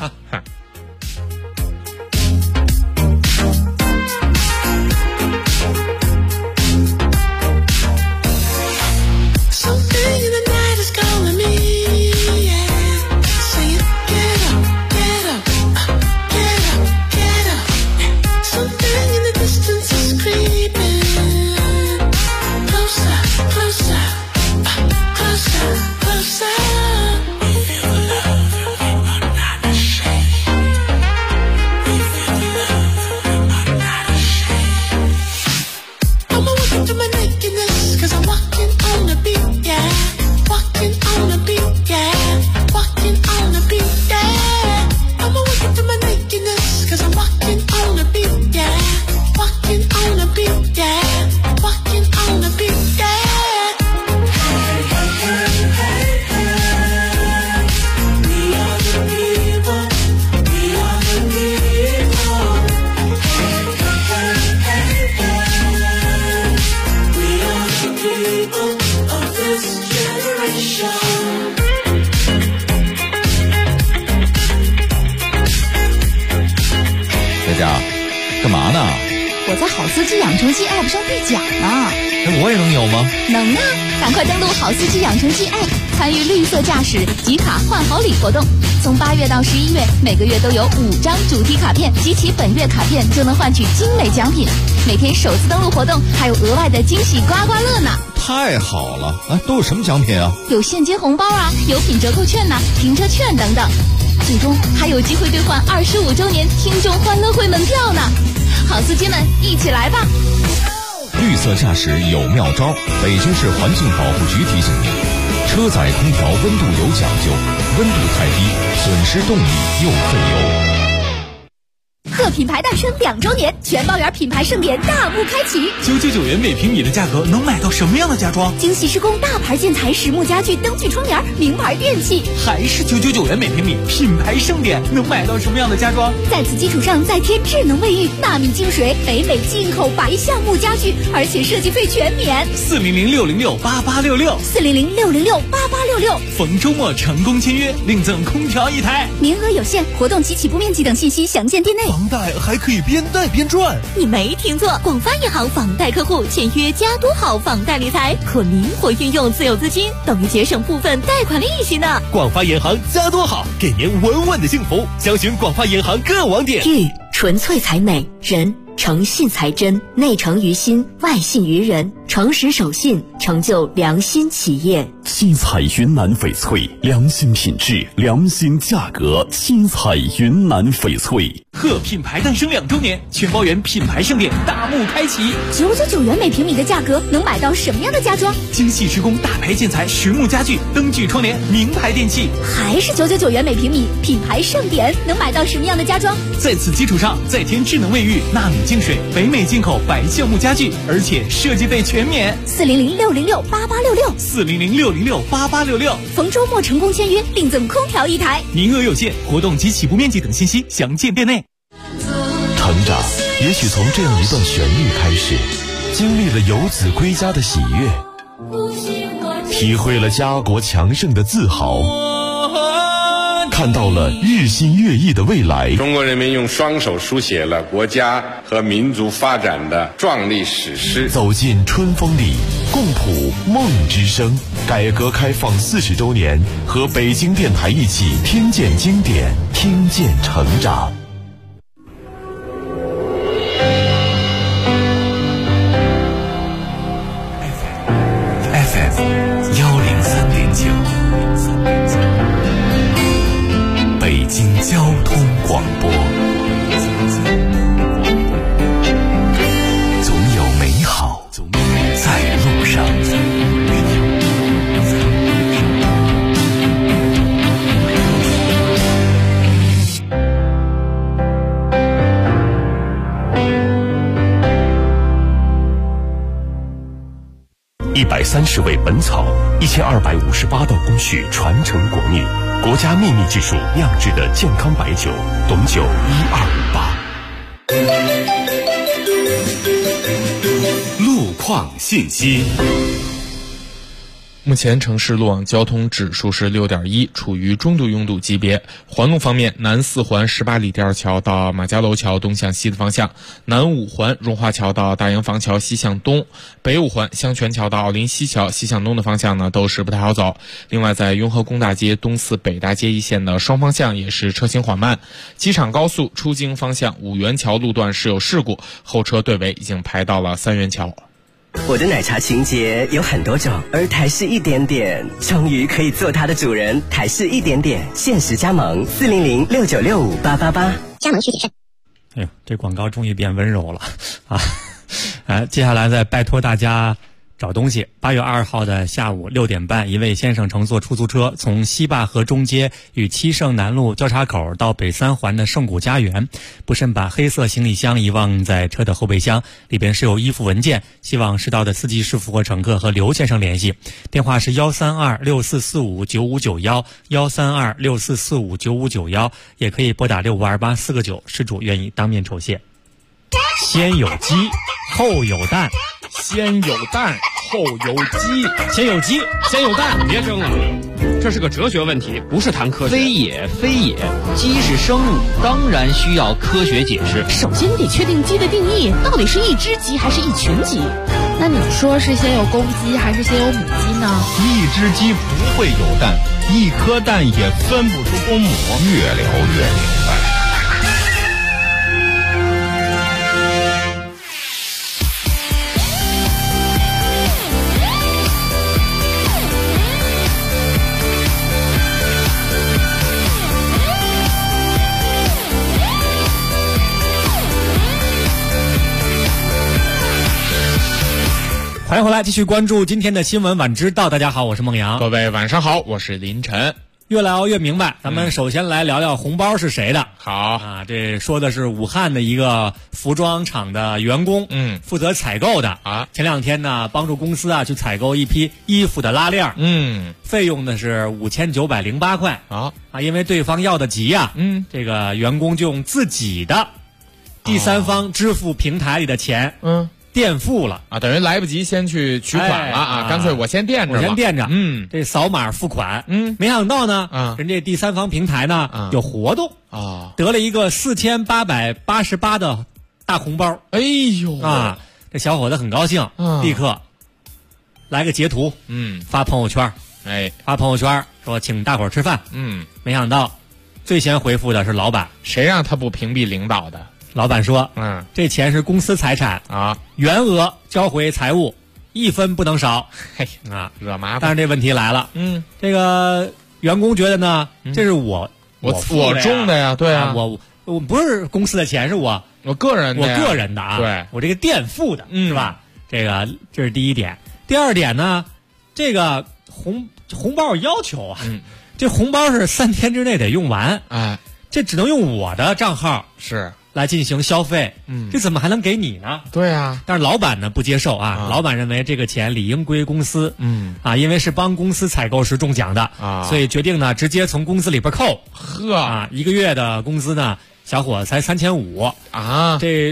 干嘛呢？ 我在好司机养成记 App 上兑奖呢。 我也能有吗？ 能啊！赶快登录好司机养成记 App， 参与绿色驾驶集卡换好礼活动。从8月到11月，每个月都有5张主题卡片，集齐本月卡片就能换取精美奖品。每天首次登录活动还有额外的惊喜刮刮乐呢！ 太好了！都有什么奖品啊？ 有现金红包油品折扣券停车券等等。最终还有机会兑换25周年听众欢乐会门票呢！好司机们，一起来吧！ 绿色驾驶有妙招，北京市环境保护局提醒您：车载空调温度有讲究，温度太低，损失动力又费油。 贺品牌诞生2周年，全包园品牌盛典大幕开启。 999元每平米的价格能买到什么样的家装？ 精细施工大牌建材、实木家具、灯具窗帘、名牌电器。 还是999元每平米，品牌盛典能买到什么样的家装？ 在此基础上再添智能卫浴、纳米净水、北美进口白橡木家具，而且设计费全免。 400-606-8866，400-606-8866。逢周末成功签约，另赠空调1台， 名额有限，活动及起步面积等信息详见店内。 房贷还可以边贷边赚， 你没听错，广发银行房贷客户签约加多好房贷理财，可灵活运用自有资金，等于节省部分贷款利息呢。 广发银行加多好，给您稳稳的幸福。详询广发银行各网点。 玉纯粹才美，人诚信才真，内诚于心，外信于人，诚实守信，成就良心企业。 七彩云南翡翠，良心品质，良心价格。七彩云南翡翠。 贺品牌诞生2周年，全包园品牌盛典大幕开启。 999元每平米的价格能买到什么样的家装？ 精细施工大牌建材、实木家具、灯具窗帘、名牌电器。 还是999元每平米，品牌盛典能买到什么样的家装？ 在此基础上再添智能卫浴、纳米净水、北美进口白橡木家具，而且设计费全免。 400-606-8866，400-606-8866。逢周末成功签约，另赠空调1台， 名额有限，活动及起步面积等信息详见店内。 成长也许从这样一段旋律开始，经历了游子归家的喜悦，体会了家国强盛的自豪，看到了日新月异的未来。 中国人民用双手书写了国家和民族发展的壮丽史诗。 走进春风里，共谱梦之声。改革开放40周年，和北京电台一起听见经典，听见成长。 FM 103.9，北京交通广播。总有美好在路上。 130味本草，1258道工序传承国秘，国家秘密技术酿制的健康白酒，董酒1258。 路况信息。 目前城市路网交通指数是6.1，处于中度拥堵级别。环路方面，南4环18里第二桥到马家楼桥东向西的方向，南5环荣华桥到大洋坊桥西向东，北5环香泉桥到奥林西桥西向东的方向呢都是不太好走。另外，在雍和宫大街东四北大街一线的双方向也是车行缓慢。机场高速出京方向五元桥路段是有事故，后车队尾已经排到了3元桥。 我的奶茶情节有很多种，而台式一点点终于可以做它的主人。台式一点点限时加盟40069658888， 加盟需谨慎。哎呦，这广告终于变温柔了啊！接下来再拜托大家找东西。8月2号的下午6点半，一位先生乘坐出租车从西坝河中街与七圣南路交叉口到北3环的圣谷家园，不慎把黑色行李箱遗忘在车的后备箱，里边是有衣服文件，希望适当的司机师傅或乘客和刘先生联系。电话是13264459591，13264459591，也可以拨打652849，失主愿意当面酬谢。先有鸡后有蛋， 先有蛋后有鸡， 先有鸡先有蛋。 别争了，这是个哲学问题，不是谈科学。 非也，鸡是生物，当然需要科学解释。 首先得确定鸡的定义，到底是一只鸡还是一群鸡？ 那你说是先有公鸡还是先有母鸡呢？ 一只鸡不会有蛋，一颗蛋也分不出公母。 越聊越明白。 欢迎回来，继续关注今天的新闻晚知道。大家好，我是孟阳。 各位晚上好，我是林晨。 越聊越明白，咱们首先来聊聊红包是谁的。 好啊，这说的是武汉的一个服装厂的员工，负责采购的啊。前2天呢，帮助公司去采购一批衣服的拉链，费用呢是5908块啊，因为对方要的急呀，这个员工就用自己的第三方支付平台里的钱，垫付了啊，等于来不及先去取款了啊，干脆我先垫着， 这扫码付款，没想到呢，人这第三方平台呢有活动啊，得了一个4888的大红包， 哎呦啊，这小伙子很高兴，立刻来个截图，发朋友圈，发朋友圈说请大伙儿吃饭，没想到最先回复的是老板， 谁让他不屏蔽领导的？ 老板说，这钱是公司财产啊，原额交回财务，1分不能少。 嘿啊，惹麻烦。 但是这问题来了，这个员工觉得呢，这是我中的呀，对啊， 我不是公司的钱，是我个人的啊， 对， 我这个垫付的，是吧？这是第一点。第二点呢，这个红包要求啊，这红包是3天之内得用完，这只能用我的账号是来进行消费，这怎么还能给你呢？ 对啊， 但是老板呢不接受啊，老板认为这个钱理应归公司，因为是帮公司采购时中奖的啊，所以决定呢直接从公司里边扣。1个月的工资呢，小伙才3500啊，这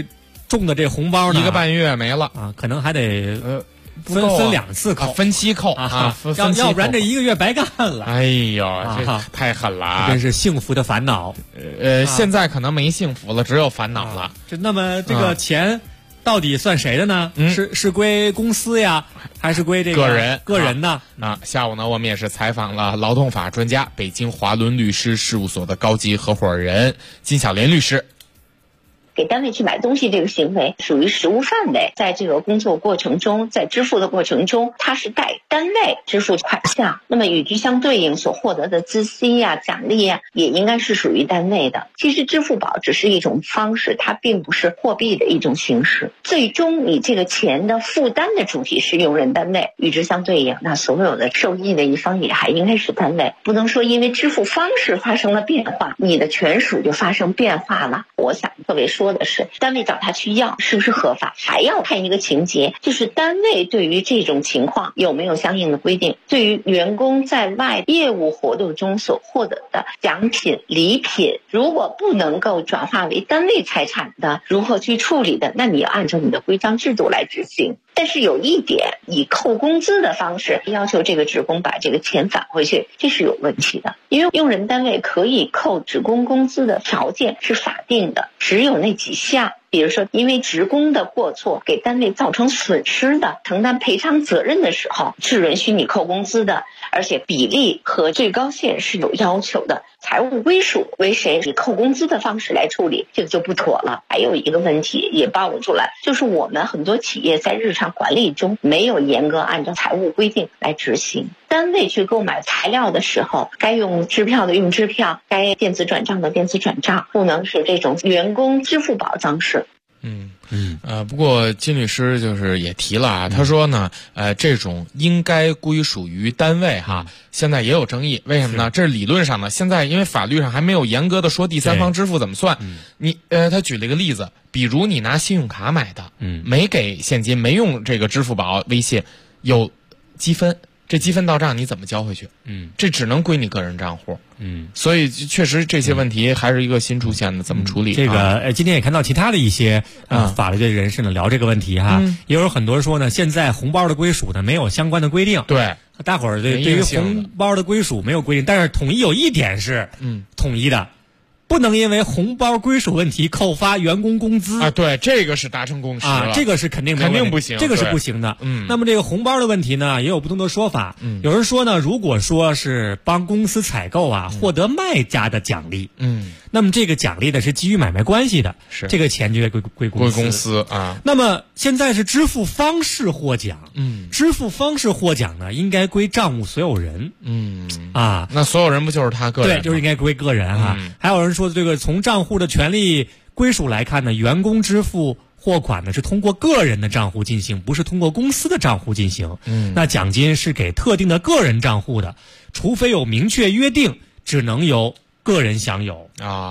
中的这红包呢， 1个半月没了啊，可能还得分2次扣， 分期扣啊， 要不然这1个月白干了。 哎呦，这太狠了， 真是幸福的烦恼。 现在可能没幸福了，只有烦恼了。 那么这个钱到底算谁的呢？是归公司呀，还是归这个个人呢？ 下午呢，我们也是采访了劳动法专家、北京华伦律师事务所的高级合伙人金小莲律师。 给单位去买东西这个行为属于实务范围，在这个工作过程中，在支付的过程中，它是代单位支付款项，那么与之相对应所获得的孳息呀、奖励呀，也应该是属于单位的。其实支付宝只是一种方式，它并不是货币的一种形式。最终你这个钱的负担的主体是用人单位，与之相对应，那所有的受益的一方也还应该是单位。不能说因为支付方式发生了变化，你的权属就发生变化了。我想各位说的是，单位找他去要是不是合法，还要看一个情节，就是单位对于这种情况有没有相应的规定。对于员工在外业务活动中所获得的奖品、礼品，如果不能够转化为单位财产的，如何去处理的，那你要按照你的规章制度来执行。但是有一点，以扣工资的方式要求这个职工把这个钱返回去，这是有问题的。因为用人单位可以扣职工工资的条件是法定的，只有那几项。比如说，因为职工的过错给单位造成损失的，承担赔偿责任的时候，是允许你扣工资的，而且比例和最高限是有要求的。财务归属为谁，以扣工资的方式来处理，这个就不妥了。还有一个问题也暴露出来，就是我们很多企业在日常管理中没有严格按照财务规定来执行。单位去购买材料的时候，该用支票的用支票，该电子转账的电子转账，不能是这种员工支付宝方式。 不过金律师就是也提了啊，他说呢，这种应该归属于单位哈，现在也有争议，为什么呢？这是理论上呢，现在因为法律上还没有严格的说第三方支付怎么算。他举了一个例子，比如你拿信用卡买的，没给现金，没用这个支付宝、微信，有积分。这积分到账你怎么交回去？这只能归你个人账户。所以确实这些问题还是一个新出现的，怎么处理？ 这个今天也看到其他的一些法律的人士呢聊这个问题哈，也有很多人说呢，现在红包的归属呢没有相关的规定。 对， 大伙儿对于红包的归属没有规定，但是统一有一点是统一的。不能因为红包归属问题扣发员工工资啊！对，这个是达成共识了， 这个是肯定不行， 这个是不行的。那么这个红包的问题呢，也有不同的说法。有人说呢，如果说是帮公司采购啊，获得卖家的奖励，那么这个奖励呢是基于买卖关系的， 是这个钱就归公司啊。 那么现在是支付方式获奖，支付方式获奖呢，应该归账务所有人， 那所有人不就是他个人？ 对，就是应该归个人哈。还有人说，这个从账户的权利归属来看呢，员工支付货款呢是通过个人的账户进行，不是通过公司的账户进行。那奖金是给特定的个人账户的，除非有明确约定，只能由个人享有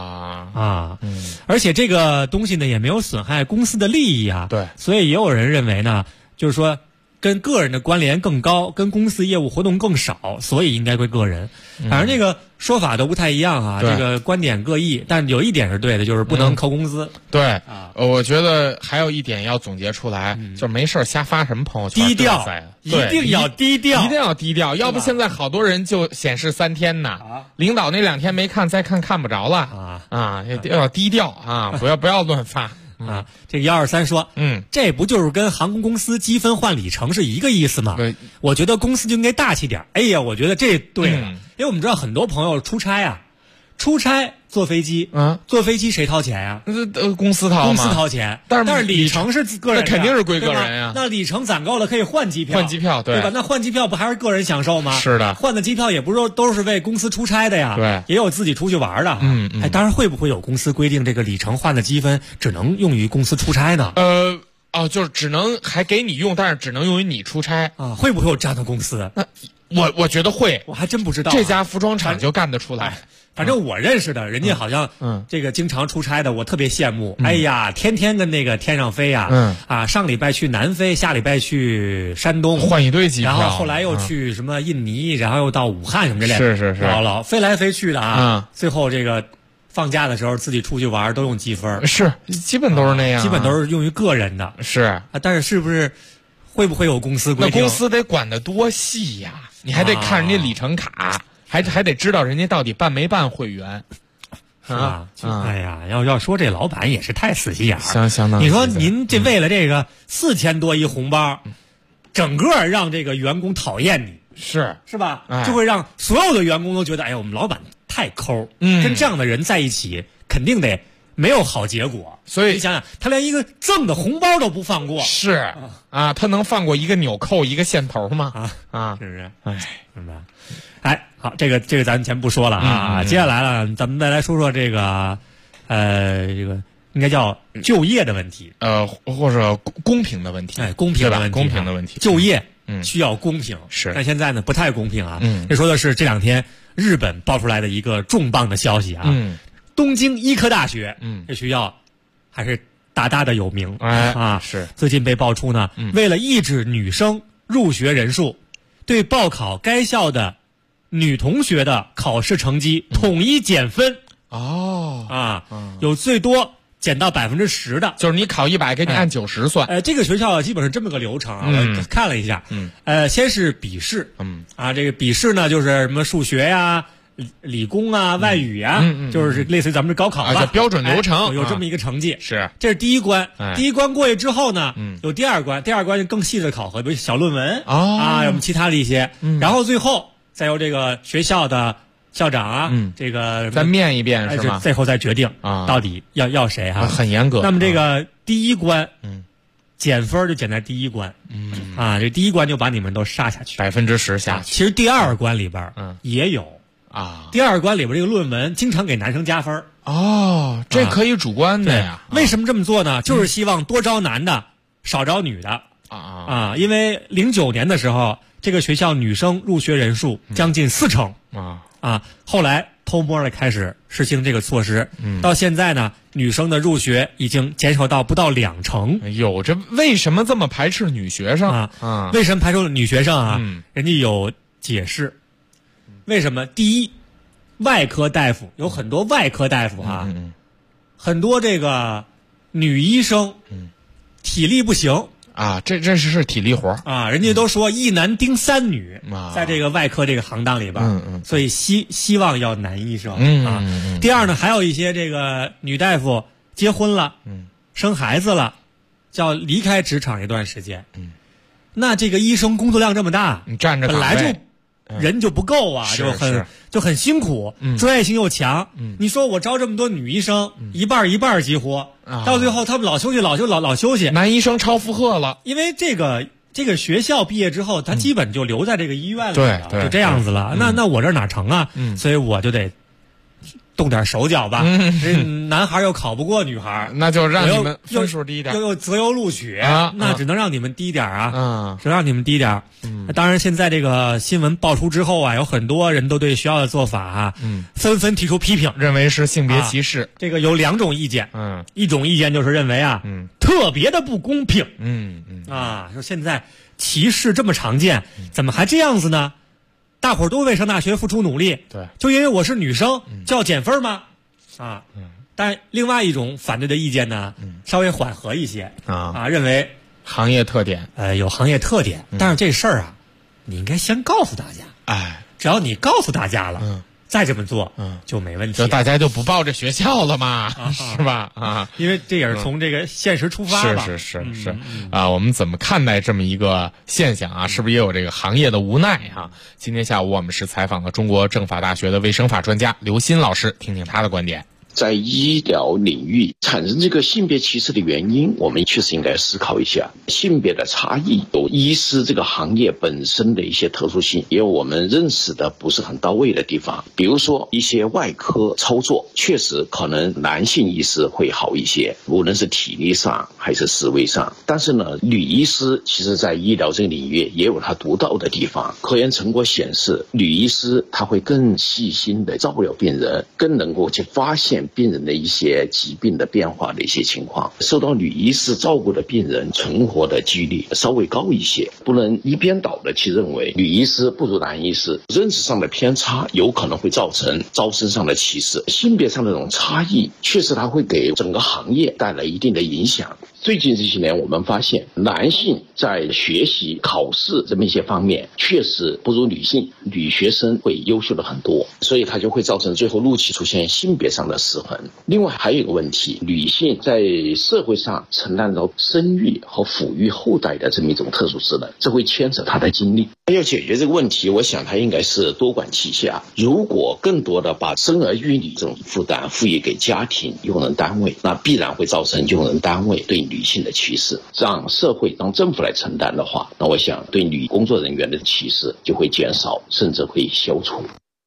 而且这个东西呢也没有损害公司的利益啊。 对， 所以也有人认为呢，就是说跟个人的关联更高，跟公司业务活动更少，所以应该归个人。反正这个说法都不太一样啊，这个观点各异，但有一点是对的，就是不能扣工资。 对，我觉得还有一点要总结出来，就是没事瞎发什么朋友圈， 低调，一定要低调， 一定要低调，要不现在好多人就显示3天呢，领导那2天没看，再看不着了要低调啊，不要乱发。 这个123说，这不就是跟航空公司积分换里程是一个意思吗？我觉得公司就应该大气点。哎呀，我觉得这对了，因为我们知道很多朋友出差坐飞机，坐飞机谁掏钱呀？ 公司掏吗？ 公司掏钱，但是里程是个人， 那肯定是归个人呀。 那里程攒够了可以换机票，对吧？那换机票不还是个人享受吗？ 是的， 换的机票也不是都是为公司出差的呀， 对， 也有自己出去玩的。当然会不会有公司规定这个里程换的积分只能用于公司出差呢？ 就是只能还给你用，但是只能用于你出差啊？会不会有这样的公司？ 那我觉得会， 我还真不知道。 这家服装厂就干得出来。 反正我认识的人家好像，这个经常出差的，我特别羡慕。哎呀，天天跟那个天上飞呀，上礼拜去南非，下礼拜去山东， 换一堆机票， 然后后来又去什么印尼，然后又到武汉什么之类的， 是， 老飞来飞去的啊。最后这个放假的时候自己出去玩都用积分， 是基本都是那样， 基本都是用于个人的。 是啊， 但是不是会不会有公司规定？ 那公司得管得多细呀！你还得看人家里程卡，还得知道人家到底办没办会员。 哎呀，要说这老板也是太死心眼儿， 相当。 你说您这为了这个4000多一红包，整个让这个员工讨厌你，是吧？就会让所有的员工都觉得，哎呀，我们老板太抠，跟这样的人在一起，肯定得没有好结果。 所以你想想，他连一个赠的红包都不放过， 是啊，他能放过一个纽扣一个线头吗？ 是不是？哎，是吧？哎，好，这个咱先不说了啊。接下来了，咱们再来说说这个，这个应该叫就业的问题， 或者公平的问题。 哎，公平的问题， 公平的问题。 就业需要公平， 是， 但现在呢不太公平啊。这说的是这2天日本爆出来的一个重磅的消息啊。东京医科大学，这学校还是大大的有名是最近被爆出呢，为了抑制女生入学人数，对报考该校的女同学的考试成绩统一减分。有最多减到10%的， 就是你考100给你按90算。 这个学校基本是这么个流程啊，我看了一下。先是笔试，这个笔试呢就是什么数学呀、理工啊、外语呀，就是类似于咱们这高考吧， 标准流程， 有这么一个成绩。 是， 这是第一关。第一关过去之后呢，有第二关，第二关就更细的考核，比如小论文什么其他的一些，然后最后再由这个学校的校长这个再面一遍是吗？ 最后再决定到底要谁哈， 很严格。 那么这个第一关，减分就减在第一关，这第一关就把你们都杀下去 ，10%下去。 其实第二关里边也有第二关里边这个论文经常给男生加分这可以主观的呀。 为什么这么做呢？就是希望多招男的，少招女的因为09年的时候，这个学校女生入学人数将近40%后来偷摸的开始实行这个措施，到现在呢，女生的入学已经减少到不到2%。 这为什么这么排斥女学生为什么排斥女学生人家有解释。为什么？第一，外科大夫有很多外科大夫很多这个女医生体力不行这是体力活人家都说一男盯3女在这个外科这个行当里边所以希望要男医生第二呢，还有一些这个女大夫结婚了生孩子了，就要离开职场一段时间那这个医生工作量这么大， 你站着本来就人就不够就很辛苦，专业性又强。你说我招这么多女医生，一半几乎到最后他们老休息， 男医生超负荷了。 因为这个学校毕业之后，他基本就留在这个医院里了，就这样子了。那我这哪成啊？所以我就得动点手脚吧。男孩又考不过女孩， 那就让你们分数低一点， 又择优录取那只能让你们低点只能让你们低点当然，现在这个新闻爆出之后有很多人都对学校的做法纷纷提出批评， 认为是性别歧视。 这个有2种意见，一种意见就是认为特别的不公平，说现在歧视这么常见，怎么还这样子呢？大伙儿都为上大学付出努力，就因为我是女生就要减分吗？但另外一种反对的意见呢，稍微缓和一些认为行业特点， 有行业特点，但是这事儿你应该先告诉大家，只要你告诉大家了，再这么做，就没问题， 就大家就不报这学校了嘛，是吧？ 因为这也是从这个现实出发吧。 是我们怎么看待这么一个现象是不是也有这个行业的无奈今天下午我们是采访了中国政法大学的卫生法专家刘鑫老师，听听他的观点。 在医疗领域产生这个性别歧视的原因，我们确实应该思考一下。性别的差异有医师这个行业本身的一些特殊性，也有我们认识的不是很到位的地方。比如说一些外科操作，确实可能男性医师会好一些，无论是体力上还是思维上。但是呢，女医师其实在医疗这个领域也有它独到的地方。科研成果显示，女医师她会更细心的照料病人，更能够去发现现病人的一些疾病的变化的一些情况。受到女医师照顾的病人存活的几率稍微高一些，不能一边倒的去认为女医师不如男医师。认识上的偏差有可能会造成招生上的歧视，性别上的这种差异确实它会给整个行业带来一定的影响。最近这些年我们发现，男性在学习考试这么一些方面确实不如女性，女学生会优秀的很多，所以它就会造成最后录取出现性别上的失衡。另外还有一个问题，女性在社会上承担着生育和抚育后代的这么一种特殊职能，这会牵扯她的精力。要解决这个问题，我想它应该是多管齐下。如果更多的把生儿育女这种负担赋予给家庭用人单位，那必然会造成用人单位对女性的歧视。让社会让政府来承担的话，那我想对女工作人员的歧视就会减少，甚至会消除。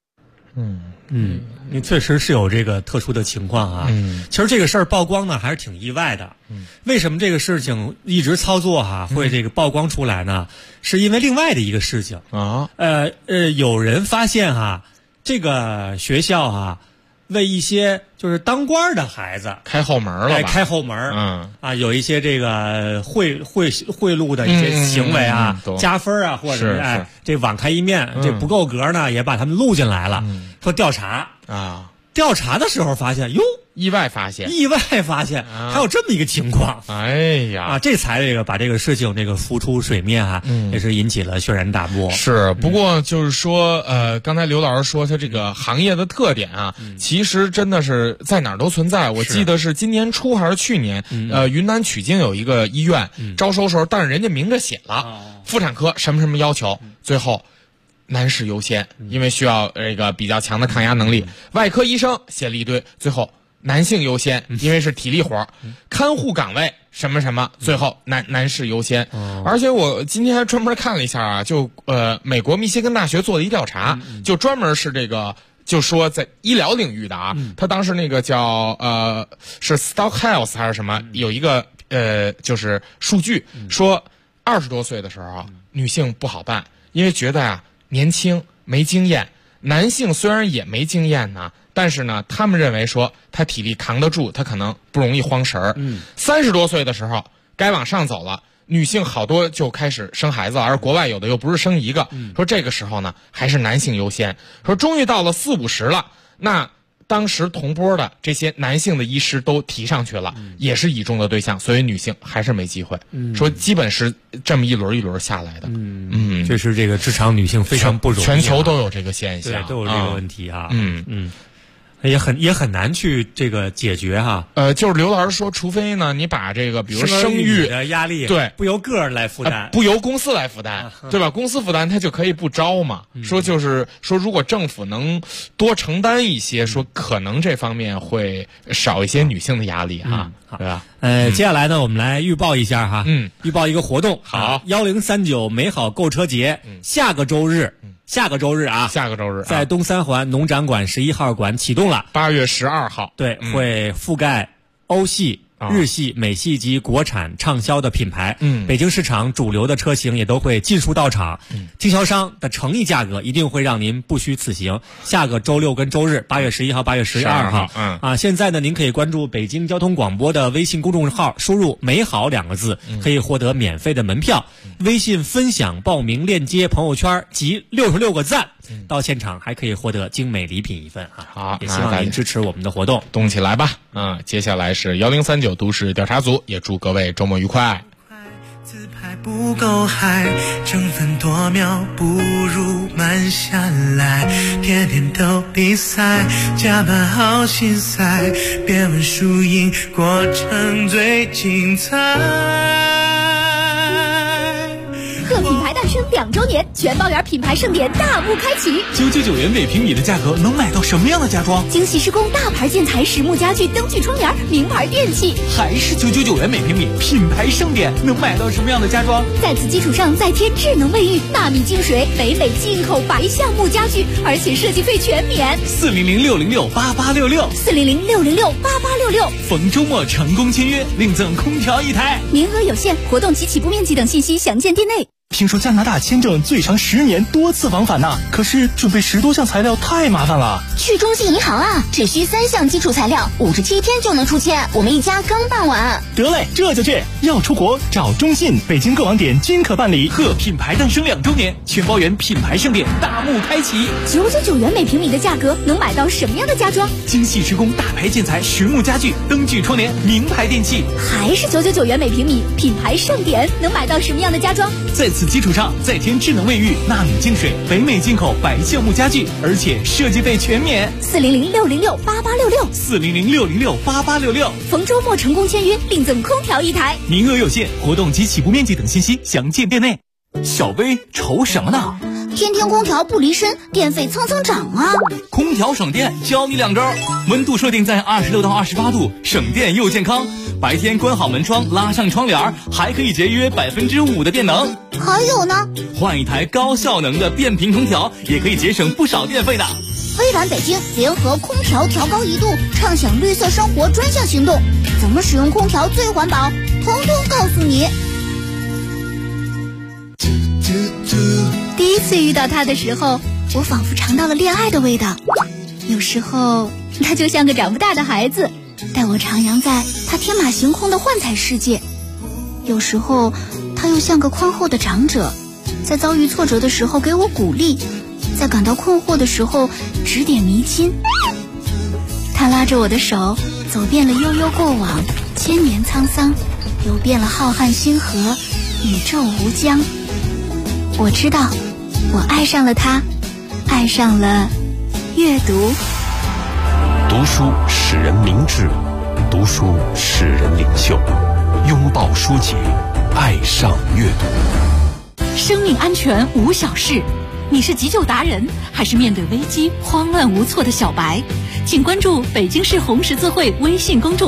你确实是有这个特殊的情况啊。其实这个事儿曝光呢还是挺意外的。为什么这个事情一直操作会这个曝光出来呢？是因为另外的一个事情啊。有人发现这个学校为一些就是当官的孩子开后门了吧？ 开后门，有一些这个贿赂的一些行为加分或者这网开一面，这不够格呢，也把他们录进来了，说调查调查的时候发现， 意外发现还有这么一个情况。 哎呀， 这才把这个事情浮出水面也是引起了轩然大波。 是，不过就是说刚才刘老师说他这个行业的特点其实真的是在哪儿都存在。我记得是今年初还是去年云南曲靖有一个医院招收时候，但是人家明着写了妇产科什么什么要求，最后男士优先，因为需要这个比较强的抗压能力。外科医生写了一堆，最后男性优先，因为是体力活。看护岗位什么什么，最后男士优先。而且我今天还专门看了一下就美国密歇根大学做的一调查，就专门是这个就说在医疗领域的他当时那个叫是 Stock Health 还是什么，有一个就是数据说20多岁的时候女性不好办，因为觉得年轻没经验。男性虽然也没经验呢，但是呢他们认为说他体力扛得住，他可能不容易慌神儿。30多岁的时候该往上走了，女性好多就开始生孩子了，而国外有的又不是生一个。说这个时候呢还是男性优先。说终于到了40、50了，那当时同波的这些男性的医师都提上去了，也是倚重的对象，所以女性还是没机会。说基本是这么一轮一轮下来的。 这是这个职场女性非常不容易， 全球都有这个现象， 对，都有这个问题也很难去这个解决就是刘老师说，除非呢你把这个比如生育的压力不由个人来负担， 不由公司来负担，对吧？公司负担他就可以不招嘛。说就是说，如果政府能多承担一些，说可能这方面会少一些女性的压力对吧？ 接下来呢，我们来预报一下预报一个活动。 好 ，1039美好购车节，下个周日在东三环农展馆11号馆启动了 ，8月12号。 对，会覆盖欧系、日系、美系及国产畅销的品牌。北京市场主流的车型也都会尽数到场。经销商的诚意价格一定会让您不虚此行。下个周六跟周日，8月11号、8月12号。现在呢，您可以关注北京交通广播的微信公众号，输入“美好”2个字，可以获得免费的门票。微信分享报名链接朋友圈及66个赞。到现场还可以获得精美礼品1份好， 也希望您支持我们的活动， 动起来吧。接下来是1039都市调查组，也祝各位周末愉快。 自拍不够嗨，争分夺秒不如慢下来，天天都比赛，加班好心塞，别问输赢，过程最精彩。 贺品牌诞生2周年，全包圆品牌盛典大幕开启。 999元每平米的价格能买到什么样的家装？ 精细施工大牌建材、实木家具、灯具窗帘、名牌电器， 还是999元每平米，品牌盛典能买到什么样的家装？ 在此基础上再添智能卫浴、纳米净水、北美进口白橡木家具，而且设计费全免。 400-606-8866，400-606-8866，逢周末成功签约，另赠空调1台。 名额有限，活动及起步面积等信息详见店内。 听说加拿大签证最长10年多次往返呢，可是准备10多项材料太麻烦了。 去中信银行啊，只需3项基础材料，57天就能出签。我们一家刚办完。 得嘞，这就去。要出国找中信，北京各网点均可办理。 贺品牌诞生2周年，全包圆品牌盛典大幕开启。 99元每平米的价格能买到什么样的家装？ 精细施工大牌建材实木家具、灯具窗帘、名牌电器。 还是999元每平米，品牌盛典能买到什么样的家装？ 在此基础上再添智能卫浴、纳米净水、北美进口白橡木家具，而且设计费全免。 400-606-8866，400-606-8866。逢周末成功签约，另赠空调1台， 名额有限，活动及起步面积等信息详见店内。小薇愁什么呢？ 天天空调不离身，电费蹭蹭涨啊！ 空调省电，教你2招：温度设定在26到28度，省电又健康；白天关好门窗，拉上窗帘，还可以节约5%的电能。 还有呢， 换一台高效能的变频空调，也可以节省不少电费的。 微软北京联合空调调高1度，畅享绿色生活专项行动，怎么使用空调最环保，统统告诉你。第一次遇到他的时候，我仿佛尝到了恋爱的味道。有时候他就像个长不大的孩子，带我徜徉在他天马行空的幻彩世界；有时候他又像个宽厚的长者，在遭遇挫折的时候给我鼓励，在感到困惑的时候指点迷津。他拉着我的手，走遍了悠悠过往，千年沧桑，游遍了浩瀚星河，宇宙无疆。我知道，我爱上了他，爱上了阅读。 读书使人明智，读书使人领袖。拥抱书籍，爱上阅读。 生命安全无小事，你是急救达人，还是面对危机慌乱无措的小白？请关注北京市红十字会微信公众